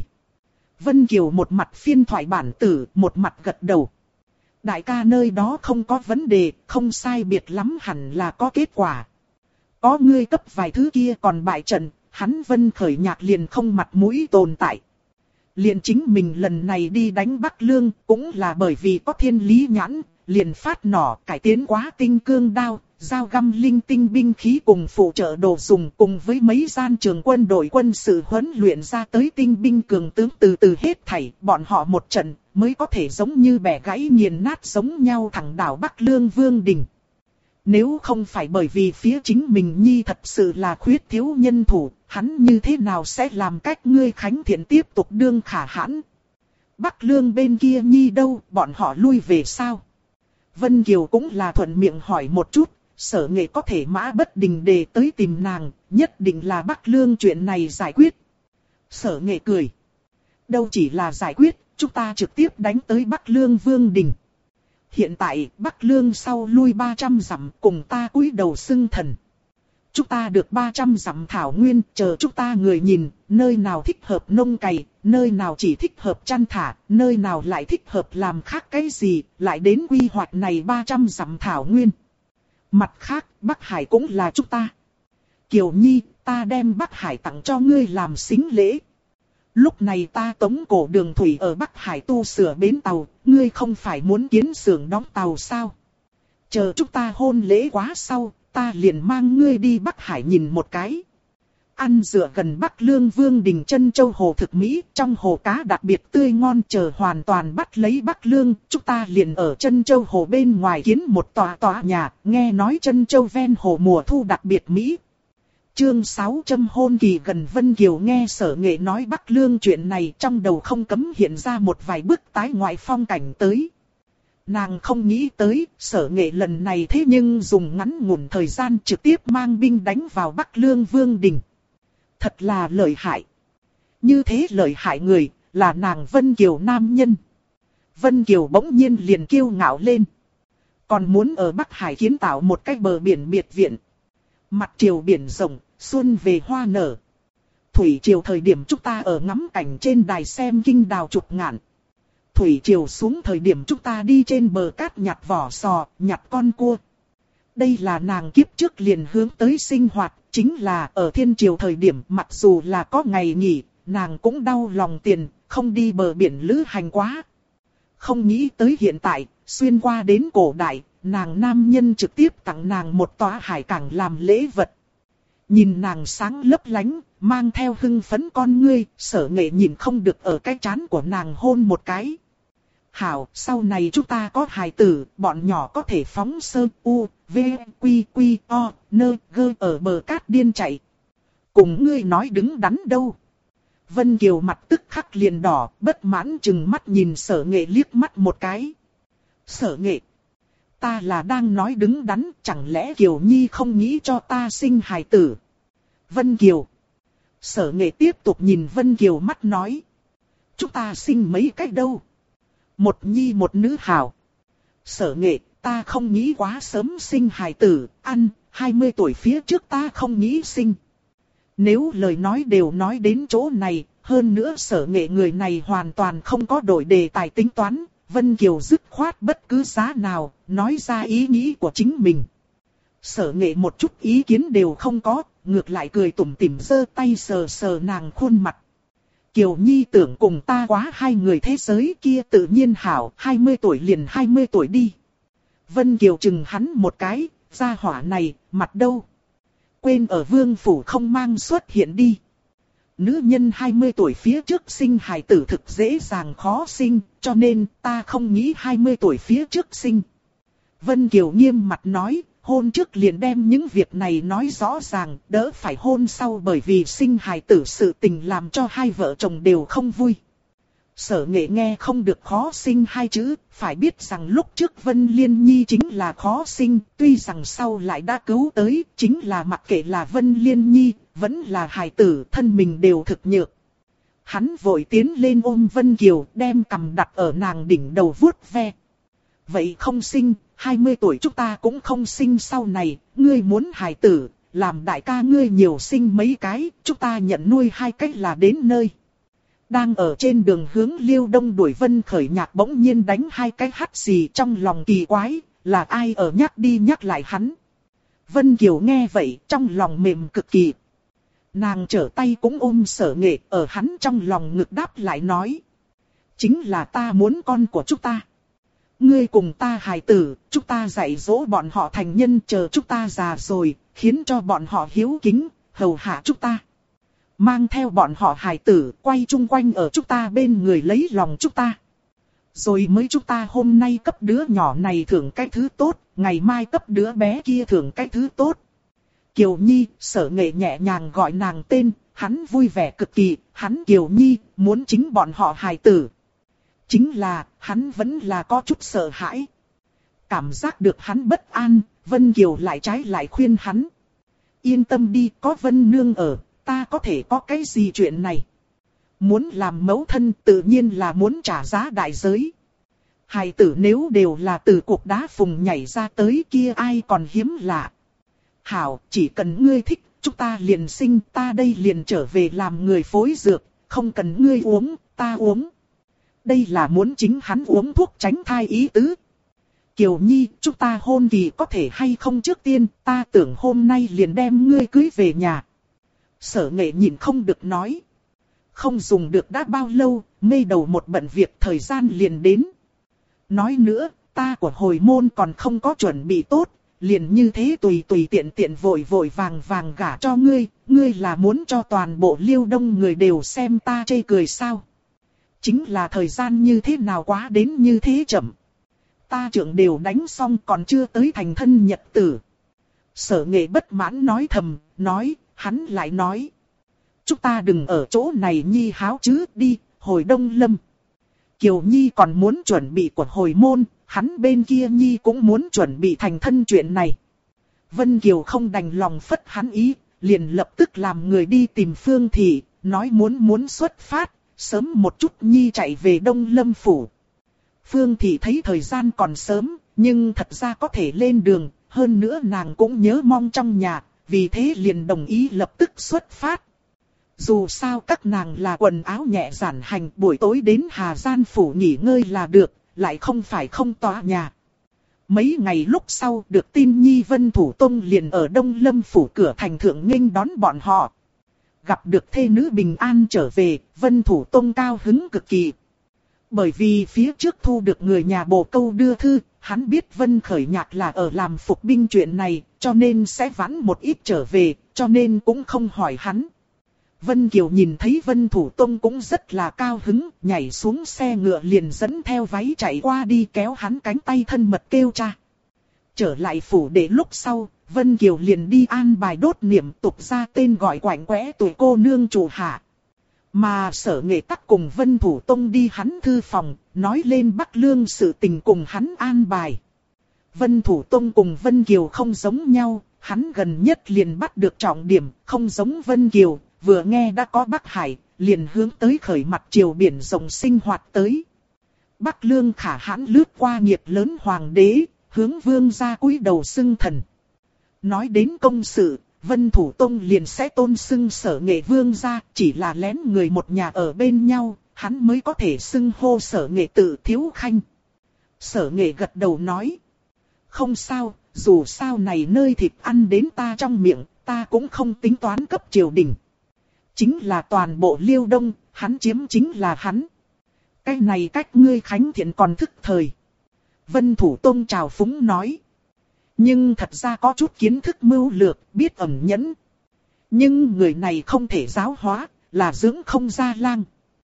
Vân Kiều một mặt phiên thoại bản tử, một mặt gật đầu. Đại ca nơi đó không có vấn đề, không sai biệt lắm hẳn là có kết quả. Có ngươi cấp vài thứ kia còn bại trận, hắn Vân Khởi Nhạc liền không mặt mũi tồn tại. Liền chính mình lần này đi đánh Bắc Lương cũng là bởi vì có thiên lý nhãn, liền phát nỏ cải tiến quá tinh cương đao, dao găm linh tinh binh khí cùng phụ trợ đồ dùng cùng với mấy gian trường quân đội quân sự huấn luyện ra tới tinh binh cường tướng từ từ hết thảy, bọn họ một trận mới có thể giống như bẻ gãy nghiền nát giống nhau thẳng đảo Bắc Lương Vương Đình. Nếu không phải bởi vì phía chính mình nhi thật sự là khuyết thiếu nhân thủ, hắn như thế nào sẽ làm cách ngươi Khánh Thiện tiếp tục đương khả hãn. Bắc Lương bên kia nhi đâu, bọn họ lui về sao? Vân Kiều cũng là thuận miệng hỏi một chút, Sở Nghệ có thể mã bất đình để tới tìm nàng, nhất định là Bắc Lương chuyện này giải quyết. Sở Nghệ cười. Đâu chỉ là giải quyết, chúng ta trực tiếp đánh tới Bắc Lương Vương Đình. Hiện tại Bắc Lương sau lui 300 dặm cùng ta cúi đầu xưng thần. Chúng ta được 300 dặm thảo nguyên, chờ chúng ta người nhìn, nơi nào thích hợp nông cày, nơi nào chỉ thích hợp chăn thả, nơi nào lại thích hợp làm khác cái gì, lại đến quy hoạch này 300 dặm thảo nguyên. Mặt khác, Bắc Hải cũng là chúng ta. Kiều Nhi, ta đem Bắc Hải tặng cho ngươi làm sính lễ. Lúc này ta tống cổ đường thủy ở Bắc Hải tu sửa bến tàu, ngươi không phải muốn kiến xưởng đóng tàu sao? Chờ chúng ta hôn lễ quá sau, ta liền mang ngươi đi Bắc Hải nhìn một cái. Ăn dựa gần Bắc Lương Vương Đình Trân Châu Hồ thực mỹ, trong hồ cá đặc biệt tươi ngon, chờ hoàn toàn bắt lấy Bắc Lương, chúng ta liền ở Trân Châu Hồ bên ngoài kiến một tòa nhà, nghe nói Trân Châu ven hồ mùa thu đặc biệt mỹ. Chương 600 hôn kỳ gần. Vân Kiều nghe Sở Nghệ nói Bắc Lương chuyện này, trong đầu không cấm hiện ra một vài bức tái ngoại phong cảnh tới. Nàng không nghĩ tới, Sở Nghệ lần này thế nhưng dùng ngắn ngủn thời gian trực tiếp mang binh đánh vào Bắc Lương Vương Đình. Thật là lợi hại. Như thế lợi hại người, là nàng Vân Kiều nam nhân. Vân Kiều bỗng nhiên liền kiêu ngạo lên. Còn muốn ở Bắc Hải kiến tạo một cái bờ biển biệt viện. Mặt triều biển rộng, xuân về hoa nở. Thủy triều thời điểm chúng ta ở ngắm cảnh trên đài xem kinh đào chụp ngạn. Thủy triều xuống thời điểm chúng ta đi trên bờ cát nhặt vỏ sò, nhặt con cua. Đây là nàng kiếp trước liền hướng tới sinh hoạt, chính là ở thiên triều thời điểm mặc dù là có ngày nghỉ, nàng cũng đau lòng tiền, không đi bờ biển lữ hành quá. Không nghĩ tới hiện tại, xuyên qua đến cổ đại, nàng nam nhân trực tiếp tặng nàng một tòa hải cảng làm lễ vật. Nhìn nàng sáng lấp lánh, mang theo hưng phấn con ngươi, Sở Nghệ nhìn không được ở cái trán của nàng hôn một cái. Hảo, sau này chúng ta có hài tử, bọn nhỏ có thể phóng sơ u, v, quy quy, o, nơ, gơ ở bờ cát điên chạy. Cùng ngươi nói đứng đắn đâu. Vân Kiều mặt tức khắc liền đỏ, bất mãn chừng mắt nhìn Sở Nghệ liếc mắt một cái. Sở Nghệ, ta là đang nói đứng đắn, chẳng lẽ Kiều Nhi không nghĩ cho ta sinh hài tử? Vân Kiều. Sở Nghệ tiếp tục nhìn Vân Kiều mắt nói. Chúng ta sinh mấy cách đâu? Một nhi một nữ hảo. Sở Nghệ, ta không nghĩ quá sớm sinh hài tử, 20 tuổi phía trước ta không nghĩ sinh. Nếu lời nói đều nói đến chỗ này, hơn nữa Sở Nghệ người này hoàn toàn không có đổi đề tài tính toán, Vân Kiều dứt khoát bất cứ giá nào, nói ra ý nghĩ của chính mình. Sở Nghệ một chút ý kiến đều không có, ngược lại cười tủm tỉm giơ tay sờ sờ nàng khuôn mặt. Kiều Nhi tưởng cùng ta quá hai người thế giới kia tự nhiên hảo, 20 tuổi liền 20 tuổi đi. Vân Kiều chừng hắn một cái, gia hỏa này, mặt đâu? Quên ở vương phủ không mang xuất hiện đi. Nữ nhân 20 tuổi phía trước sinh hài tử thực dễ dàng khó sinh, cho nên ta không nghĩ 20 tuổi phía trước sinh. Vân Kiều nghiêm mặt nói, hôn trước liền đem những việc này nói rõ ràng, đỡ phải hôn sau bởi vì sinh hài tử sự tình làm cho hai vợ chồng đều không vui. Sở Nghệ nghe không được khó sinh hai chữ, phải biết rằng lúc trước Vân Liên Nhi chính là khó sinh, tuy rằng sau lại đã cứu tới, chính là mặc kệ là Vân Liên Nhi, vẫn là hài tử, thân mình đều thực nhược. Hắn vội tiến lên ôm Vân Kiều, đem cằm đặt ở nàng đỉnh đầu vuốt ve. Vậy không sinh, 20 tuổi chúng ta cũng không sinh sau này, ngươi muốn hài tử, làm đại ca ngươi nhiều sinh mấy cái, chúng ta nhận nuôi hai cách là đến nơi. Đang ở trên đường hướng Liêu Đông đuổi Vân Khởi Nhạc bỗng nhiên đánh hai cái hắt xì trong lòng kỳ quái, là ai ở nhắc đi nhắc lại hắn. Vân Kiều nghe vậy trong lòng mềm cực kỳ. Nàng trở tay cũng ôm Sở Nghệ ở hắn trong lòng ngực đáp lại nói. Chính là ta muốn con của chúng ta. Ngươi cùng ta hài tử, chúng ta dạy dỗ bọn họ thành nhân chờ chúng ta già rồi, khiến cho bọn họ hiếu kính, hầu hạ chúng ta. Mang theo bọn họ hài tử, quay chung quanh ở chúng ta bên người lấy lòng chúng ta. Rồi mới chúng ta hôm nay cấp đứa nhỏ này thưởng cái thứ tốt, ngày mai cấp đứa bé kia thưởng cái thứ tốt. Kiều Nhi, Sở Nghệ nhẹ nhàng gọi nàng tên, hắn vui vẻ cực kỳ, hắn Kiều Nhi, muốn chính bọn họ hài tử. Chính là, hắn vẫn là có chút sợ hãi. Cảm giác được hắn bất an, Vân Kiều lại trái lại khuyên hắn. Yên tâm đi, có Vân Nương ở, ta có thể có cái gì chuyện này. Muốn làm mẫu thân tự nhiên là muốn trả giá đại giới. Hài tử nếu đều là từ cục đá phùng nhảy ra tới kia ai còn hiếm lạ. Hảo, chỉ cần ngươi thích, chúng ta liền sinh, ta đây liền trở về làm người phối dược, không cần ngươi uống, ta uống. Đây là muốn chính hắn uống thuốc tránh thai ý tứ. Kiều Nhi, chúng ta hôn kỳ có thể hay không trước tiên, ta tưởng hôm nay liền đem ngươi cưới về nhà. Sở Nghệ nhìn không được nói. Không dùng được đã bao lâu, mê đầu một bận việc thời gian liền đến. Nói nữa, ta của hồi môn còn không có chuẩn bị tốt, liền như thế tùy tiện vội vàng gả cho ngươi, ngươi là muốn cho toàn bộ Liêu Đông người đều xem ta chê cười sao? Chính là thời gian như thế nào quá đến như thế chậm. Ta trưởng đều đánh xong còn chưa tới thành thân nhật tử. Sở Nghệ bất mãn nói thầm, hắn lại nói. Chúng ta đừng ở chỗ này Nhi háo chứ, đi, hồi Đông Lâm. Kiều Nhi còn muốn chuẩn bị của hồi môn, hắn bên kia Nhi cũng muốn chuẩn bị thành thân chuyện này. Vân Kiều không đành lòng phất hắn ý, liền lập tức làm người đi tìm Phương Thị, nói muốn xuất phát, sớm một chút Nhi chạy về Đông Lâm Phủ. Phương Thị thấy thời gian còn sớm, nhưng thật ra có thể lên đường, hơn nữa nàng cũng nhớ mong trong nhà, vì thế liền đồng ý lập tức xuất phát. Dù sao các nàng là quần áo nhẹ giản hành, buổi tối đến Hà Gian Phủ nghỉ ngơi là được, lại không phải không tỏa nhà. Mấy ngày lúc sau được tin Nhi Vân Thủ Tông liền ở Đông Lâm Phủ cửa thành thượng nghênh đón bọn họ. Gặp được thê nữ bình an trở về, Vân Thủ Tông cao hứng cực kỳ. Bởi vì phía trước thu được người nhà bồ câu đưa thư, hắn biết Vân Khởi Nhạc là ở làm phục binh chuyện này, cho nên sẽ vãn một ít trở về, cho nên cũng không hỏi hắn. Vân Kiều nhìn thấy Vân Thủ Tông cũng rất là cao hứng, nhảy xuống xe ngựa liền dẫn theo váy chạy qua đi kéo hắn cánh tay thân mật kêu cha. Trở lại phủ để lúc sau, Vân Kiều liền đi an bài đốt niệm tục ra tên gọi quạnh quẽ tuổi cô nương chủ hạ. Mà Sở Nghệ tắc cùng Vân Thủ Tông đi hắn thư phòng, nói lên Bắc Lương sự tình cùng hắn an bài. Vân Thủ Tông cùng Vân Kiều không giống nhau, hắn gần nhất liền bắt được trọng điểm, không giống Vân Kiều, vừa nghe đã có Bắc Hải, liền hướng tới khởi mặt triều biển rộng sinh hoạt tới. Bắc Lương khả hãn lướt qua nghiệp lớn hoàng đế, hướng vương gia cúi đầu xưng thần. Nói đến công sự, Vân Thủ Tông liền sẽ tôn xưng Sở Nghệ vương gia, chỉ là lén người một nhà ở bên nhau, hắn mới có thể xưng hô Sở Nghệ tự thiếu khanh. Sở Nghệ gật đầu nói. Không sao, dù sao này nơi thịt ăn đến ta trong miệng, ta cũng không tính toán cấp triều đình. Chính là toàn bộ Liêu Đông, hắn chiếm chính là hắn. Cái này cách ngươi khánh thiện còn thức thời. Vân Thủ Tông chào phúng nói. Nhưng thật ra có chút kiến thức mưu lược, biết ẩn nhẫn. Nhưng người này không thể giáo hóa, là dưỡng không ra lang.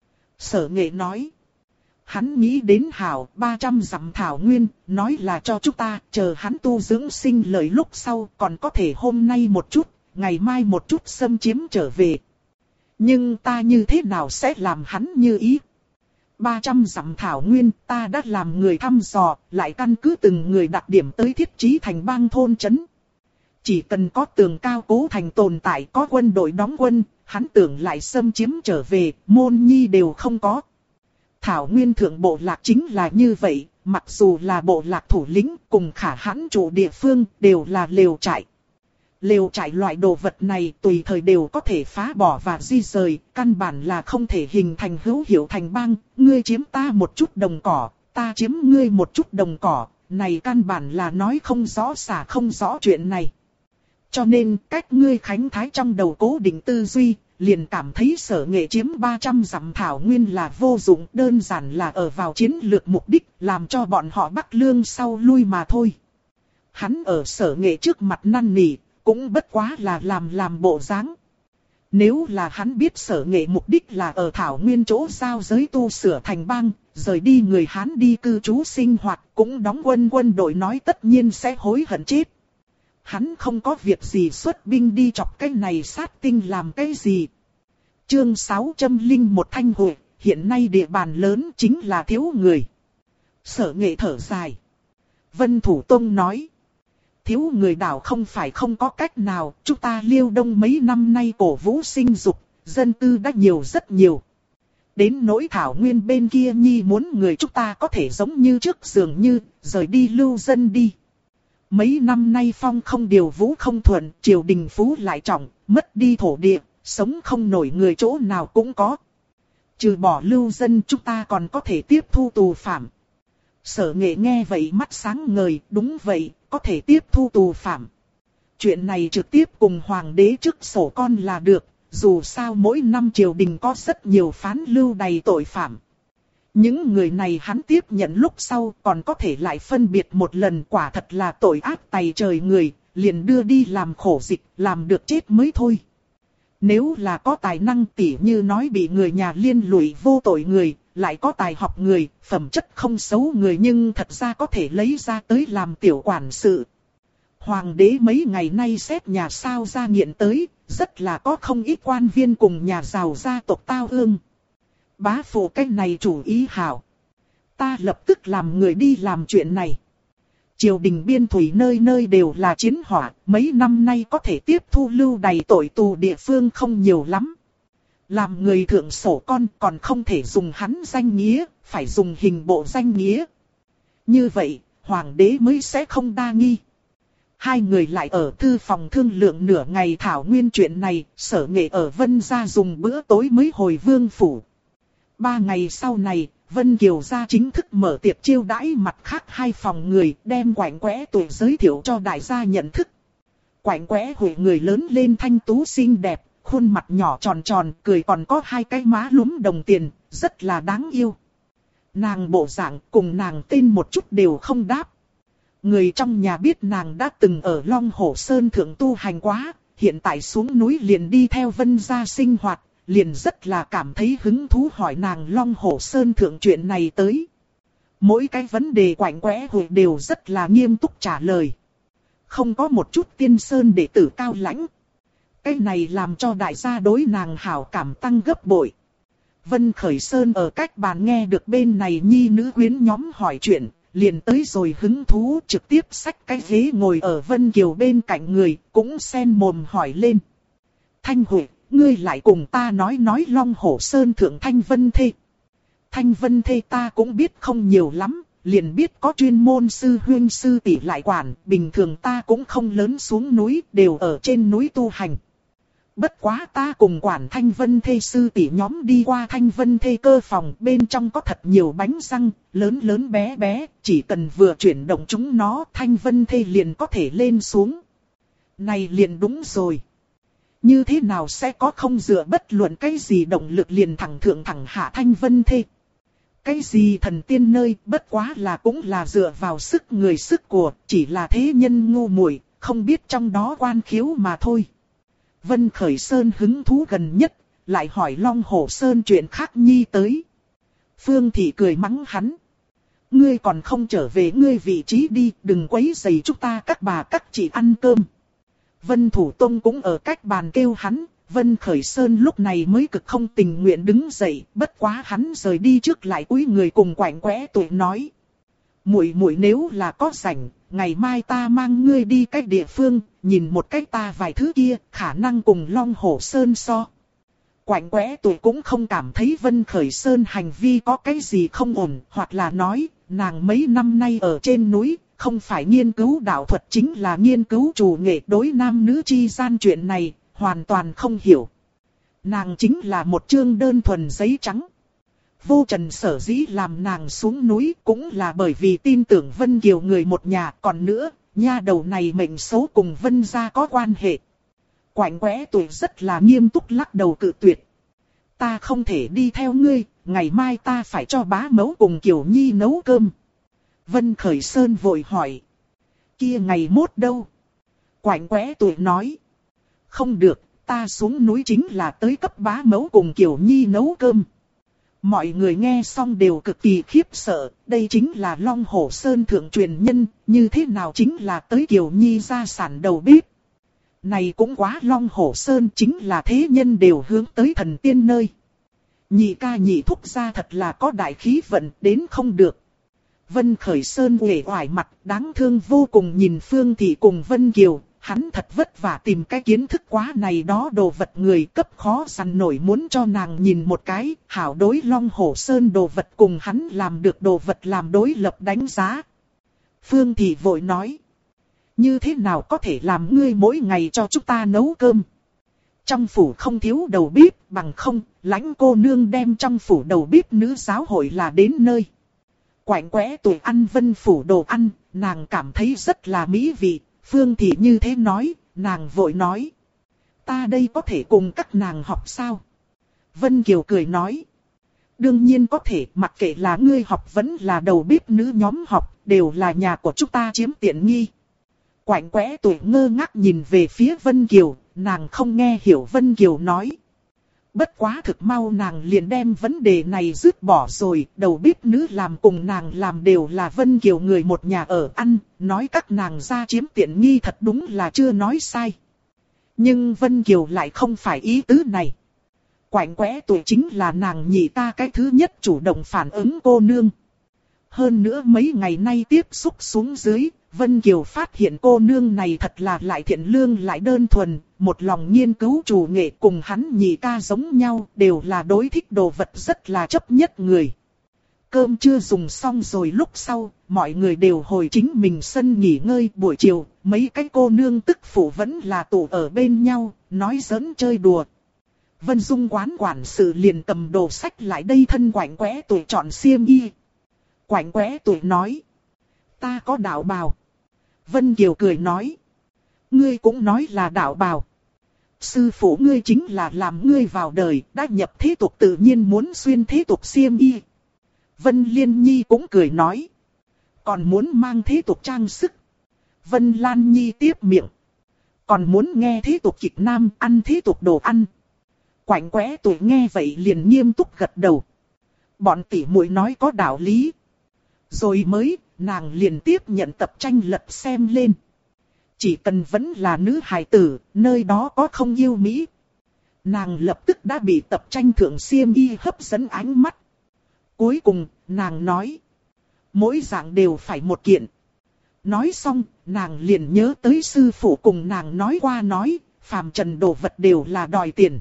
Sở Nghệ nói. Hắn nghĩ đến hảo 300 dặm thảo nguyên, nói là cho chúng ta, chờ hắn tu dưỡng sinh lợi lúc sau, còn có thể hôm nay một chút, ngày mai một chút xâm chiếm trở về. Nhưng ta như thế nào sẽ làm hắn như ý? 300 dặm thảo nguyên, ta đã làm người thăm dò, lại căn cứ từng người đặc điểm tới thiết trí thành bang thôn trấn. Chỉ cần có tường cao cố thành tồn tại, có quân đội đóng quân, hắn tưởng lại xâm chiếm trở về, môn nhi đều không có. Thảo nguyên thượng bộ lạc chính là như vậy, mặc dù là bộ lạc thủ lĩnh cùng khả hãn chủ địa phương đều là lều trại. Lều trại loại đồ vật này tùy thời đều có thể phá bỏ và di rời, căn bản là không thể hình thành hữu hiệu thành bang, ngươi chiếm ta một chút đồng cỏ, ta chiếm ngươi một chút đồng cỏ, này căn bản là nói không rõ xả không rõ chuyện này. Cho nên cách ngươi khánh thái trong đầu cố định tư duy, liền cảm thấy Sở Nghệ chiếm 300 dặm thảo nguyên là vô dụng, đơn giản là ở vào chiến lược mục đích, làm cho bọn họ Bắc Lương sau lui mà thôi. Hắn ở Sở Nghệ trước mặt năn nỉ, cũng bất quá là làm bộ dáng. Nếu là hắn biết Sở Nghệ mục đích là ở Thảo Nguyên chỗ giao giới tu sửa thành bang, rời đi người Hán đi cư trú sinh hoạt, cũng đóng quân đội nói tất nhiên sẽ hối hận chết. Hắn không có việc gì xuất binh đi chọc cái này sát tinh làm cái gì. Chương 601 Thanh Hội, hiện nay địa bàn lớn chính là thiếu người. Sở Nghệ thở dài. Vân Thủ Tông nói. Thiếu người đảo không phải không có cách nào, chúng ta Liêu Đông mấy năm nay cổ vũ sinh dục, dân tư đã nhiều rất nhiều. Đến nỗi Thảo Nguyên bên kia nhi muốn người chúng ta có thể giống như trước dường như, rời đi lưu dân đi. Mấy năm nay phong không điều vũ không thuận, triều đình phú lại trọng, mất đi thổ địa, sống không nổi người chỗ nào cũng có. Trừ bỏ lưu dân chúng ta còn có thể tiếp thu tù phạm. Sở Nghệ nghe vậy mắt sáng ngời, đúng vậy, có thể tiếp thu tù phạm. Chuyện này trực tiếp cùng hoàng đế trước sổ con là được, dù sao mỗi năm triều đình có rất nhiều phán lưu đầy tội phạm. Những người này hắn tiếp nhận lúc sau còn có thể lại phân biệt một lần, quả thật là tội ác tày trời người, liền đưa đi làm khổ dịch, làm được chết mới thôi. Nếu là có tài năng tỉ như nói bị người nhà liên lụy vô tội người, lại có tài học người, phẩm chất không xấu người nhưng thật ra có thể lấy ra tới làm tiểu quản sự. Hoàng đế mấy ngày nay xét nhà sao ra nghiện tới, rất là có không ít quan viên cùng nhà giàu gia tộc tao ương. Bá phụ cái này chủ ý hảo. Ta lập tức làm người đi làm chuyện này. Triều đình biên thủy nơi nơi đều là chiến hỏa, mấy năm nay có thể tiếp thu lưu đầy tội tù địa phương không nhiều lắm. Làm người thượng sổ con còn không thể dùng hắn danh nghĩa, phải dùng hình bộ danh nghĩa. Như vậy, hoàng đế mới sẽ không đa nghi. Hai người lại ở thư phòng thương lượng nửa ngày thảo nguyên chuyện này, Sở Nghệ ở Vân gia dùng bữa tối mới hồi vương phủ. 3 ngày sau này, Vân Kiều gia chính thức mở tiệc chiêu đãi mặt khác hai phòng người, đem Quạnh Quẽ tuổi giới thiệu cho đại gia nhận thức. Quạnh Quẽ hồi người lớn lên thanh tú xinh đẹp, khuôn mặt nhỏ tròn tròn, cười còn có hai cái má lúm đồng tiền, rất là đáng yêu. Nàng bộ dạng cùng nàng tên một chút đều không đáp. Người trong nhà biết nàng đã từng ở Long Hổ Sơn thượng tu hành quá, hiện tại xuống núi liền đi theo Vân gia sinh hoạt, liền rất là cảm thấy hứng thú hỏi nàng Long Hổ Sơn thượng chuyện này tới. Mỗi cái vấn đề Quạnh Quẽ hồi đều rất là nghiêm túc trả lời. Không có một chút tiên sơn đệ tử cao lãnh. Cái này làm cho đại gia đối nàng hảo cảm tăng gấp bội. Vân Khởi Sơn ở cách bàn nghe được bên này nhi nữ quyến nhóm hỏi chuyện, liền tới rồi hứng thú trực tiếp xách cái ghế ngồi ở Vân Kiều bên cạnh người, cũng xen mồm hỏi lên. Thanh Huệ, ngươi lại cùng ta nói Long Hổ Sơn thượng Thanh Vân Thê. Thanh Vân Thê ta cũng biết không nhiều lắm, liền biết có chuyên môn sư huynh sư tỷ lại quản, bình thường ta cũng không lớn xuống núi, đều ở trên núi tu hành. Bất quá ta cùng quản Thanh Vân Thê sư tỷ nhóm đi qua Thanh Vân Thê cơ phòng, bên trong có thật nhiều bánh răng, lớn lớn bé bé, chỉ cần vừa chuyển động chúng nó, Thanh Vân Thê liền có thể lên xuống. Này liền đúng rồi. Như thế nào sẽ có không dựa bất luận cái gì động lực liền thẳng thượng thẳng hạ Thanh Vân Thê. Cái gì thần tiên nơi, bất quá là cũng là dựa vào sức người sức của, chỉ là thế nhân ngu muội, không biết trong đó quan khiếu mà thôi. Vân Khởi Sơn hứng thú gần nhất, lại hỏi Long Hổ Sơn chuyện khác nhi tới. Phương Thị cười mắng hắn. Ngươi còn không trở về ngươi vị trí đi, đừng quấy rầy chúng ta các bà các chị ăn cơm. Vân Thủ Tông cũng ở cách bàn kêu hắn, Vân Khởi Sơn lúc này mới cực không tình nguyện đứng dậy, bất quá hắn rời đi trước lại cúi người cùng Quạnh Quẽ tuổi nói. Muội muội nếu là có rảnh, ngày mai ta mang ngươi đi cách địa phương, nhìn một cách ta vài thứ kia, khả năng cùng Long Hổ Sơn so. Quạnh Quẽ tuổi cũng không cảm thấy Vân Khởi Sơn hành vi có cái gì không ổn, hoặc là nói, nàng mấy năm nay ở trên núi, không phải nghiên cứu đạo thuật chính là nghiên cứu chủ nghệ đối nam nữ chi gian chuyện này, hoàn toàn không hiểu. Nàng chính là một chương đơn thuần giấy trắng. Vô Trần sở dĩ làm nàng xuống núi cũng là bởi vì tin tưởng Vân Kiều người một nhà, còn nữa, nha đầu này mệnh số cùng Vân gia có quan hệ. Quạnh Quẽ tuổi rất là nghiêm túc lắc đầu cự tuyệt. Ta không thể đi theo ngươi, ngày mai ta phải cho bá mẫu cùng Kiều Nhi nấu cơm. Vân Khởi Sơn vội hỏi. Kia ngày mốt đâu? Quạnh Quẽ tuổi nói. Không được, ta xuống núi chính là tới cấp bá mẫu cùng Kiều Nhi nấu cơm. Mọi người nghe xong đều cực kỳ khiếp sợ, đây chính là Long Hổ Sơn thượng truyền nhân, như thế nào chính là tới Kiều Nhi gia sản đầu bếp. Này cũng quá Long Hổ Sơn chính là thế nhân đều hướng tới thần tiên nơi. Nhị ca nhị thúc gia thật là có đại khí vận đến không được. Vân Khởi Sơn uể oải mặt đáng thương vô cùng nhìn Phương Thị cùng Vân Kiều. Hắn thật vất vả tìm cái kiến thức quá này đó đồ vật người cấp khó săn nổi muốn cho nàng nhìn một cái, hảo đối Long Hổ Sơn đồ vật cùng hắn làm được đồ vật làm đối lập đánh giá. Phương Thị vội nói, như thế nào có thể làm ngươi mỗi ngày cho chúng ta nấu cơm? Trong phủ không thiếu đầu bếp, bằng không, lãnh cô nương đem trong phủ đầu bếp nữ giáo hội là đến nơi. Quạnh quẽ tuổi ăn Vân phủ đồ ăn, nàng cảm thấy rất là mỹ vị. Phương Thị như thế nói, nàng vội nói. Ta đây có thể cùng các nàng học sao? Vân Kiều cười nói. Đương nhiên có thể, mặc kệ là ngươi học vẫn là đầu bếp nữ nhóm học, đều là nhà của chúng ta chiếm tiện nghi. Quạnh quẽ tuổi ngơ ngác nhìn về phía Vân Kiều, nàng không nghe hiểu Vân Kiều nói. Bất quá thực mau nàng liền đem vấn đề này dứt bỏ rồi, đầu bếp nữ làm cùng nàng làm đều là Vân Kiều người một nhà ở ăn, nói các nàng ra chiếm tiện nghi thật đúng là chưa nói sai. Nhưng Vân Kiều lại không phải ý tứ này. Quạnh quẽ tuổi chính là nàng nhị ta cái thứ nhất chủ động phản ứng cô nương. Hơn nữa mấy ngày nay tiếp xúc xuống dưới, Vân Kiều phát hiện cô nương này thật là lại thiện lương lại đơn thuần, một lòng nghiên cứu chủ nghệ cùng hắn nhị ca giống nhau, đều là đối thích đồ vật rất là chấp nhất người. Cơm chưa dùng xong rồi lúc sau, mọi người đều hồi chính mình sân nghỉ ngơi buổi chiều, mấy cái cô nương tức phụ vẫn là tụ ở bên nhau, nói giỡn chơi đùa. Vân Dung quán quản sự liền cầm đồ sách lại đây thân Quạnh quẽ tuổi chọn xiêm y. Quạnh quẽ tuổi nói. Ta có đạo bào. Vân Kiều cười nói. Ngươi cũng nói là đạo bào. Sư phụ ngươi chính là làm ngươi vào đời, đã nhập thế tục tự nhiên muốn xuyên thế tục xiêm y. Vân Liên Nhi cũng cười nói. Còn muốn mang thế tục trang sức. Vân Lan Nhi tiếp miệng. Còn muốn nghe thế tục kịch nam, ăn thế tục đồ ăn. Quạnh quẽ tuổi nghe vậy liền nghiêm túc gật đầu. Bọn tỷ muội nói có đạo lý. Rồi mới, nàng liền tiếp nhận tập tranh lật xem lên. Chỉ cần vẫn là nữ hài tử, nơi đó có không yêu Mỹ. Nàng lập tức đã bị tập tranh thượng xiêm y hấp dẫn ánh mắt. Cuối cùng, nàng nói. Mỗi dạng đều phải một kiện. Nói xong, nàng liền nhớ tới sư phụ cùng nàng nói qua nói, phàm trần đồ vật đều là đòi tiền.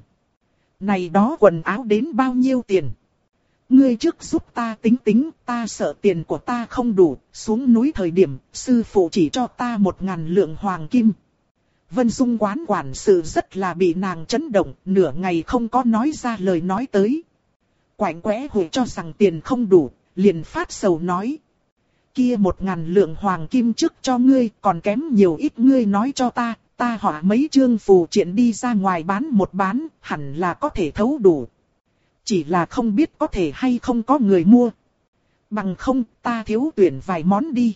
Này đó quần áo đến bao nhiêu tiền? Ngươi trước giúp ta tính tính, ta sợ tiền của ta không đủ, xuống núi thời điểm, sư phụ chỉ cho ta 1000 lượng hoàng kim. Vân Dung quán quản sự rất là bị nàng chấn động, nửa ngày không có nói ra lời nói tới. Quạnh quẽ hồi cho rằng tiền không đủ, liền phát sầu nói. Kia 1000 lượng hoàng kim trước cho ngươi, còn kém nhiều ít ngươi nói cho ta họa mấy chương phù triện đi ra ngoài bán một bán, hẳn là có thể thấu đủ. Chỉ là không biết có thể hay không có người mua. Bằng không, ta thiếu tuyển vài món đi.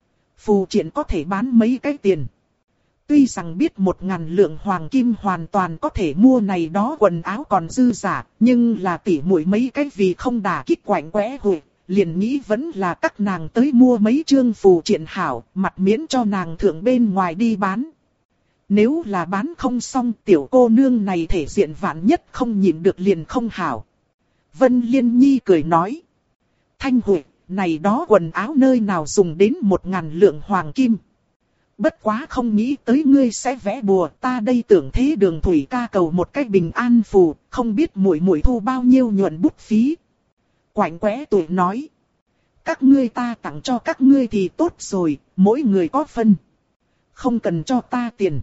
Phù triện có thể bán mấy cái tiền. Tuy rằng biết 1000 lượng hoàng kim hoàn toàn có thể mua này đó quần áo còn dư giả, nhưng là tỉ muội mấy cái vì không đả kích Quạnh quẽ hồi, liền nghĩ vẫn là các nàng tới mua mấy chương phù triện hảo, mặt miễn cho nàng thượng bên ngoài đi bán. Nếu là bán không xong, tiểu cô nương này thể diện vạn nhất không nhịn được liền không hảo. Vân Liên Nhi cười nói. Thanh Huệ, này đó quần áo nơi nào dùng đến 1000 lượng hoàng kim. Bất quá không nghĩ tới ngươi sẽ vẽ bùa, ta đây tưởng thế Đường Thủy ca cầu một cái bình an phù, không biết muội muội thu bao nhiêu nhuận bút phí. Quạnh quẽ tuổi nói. Các ngươi ta tặng cho các ngươi thì tốt rồi, mỗi người có phân. Không cần cho ta tiền.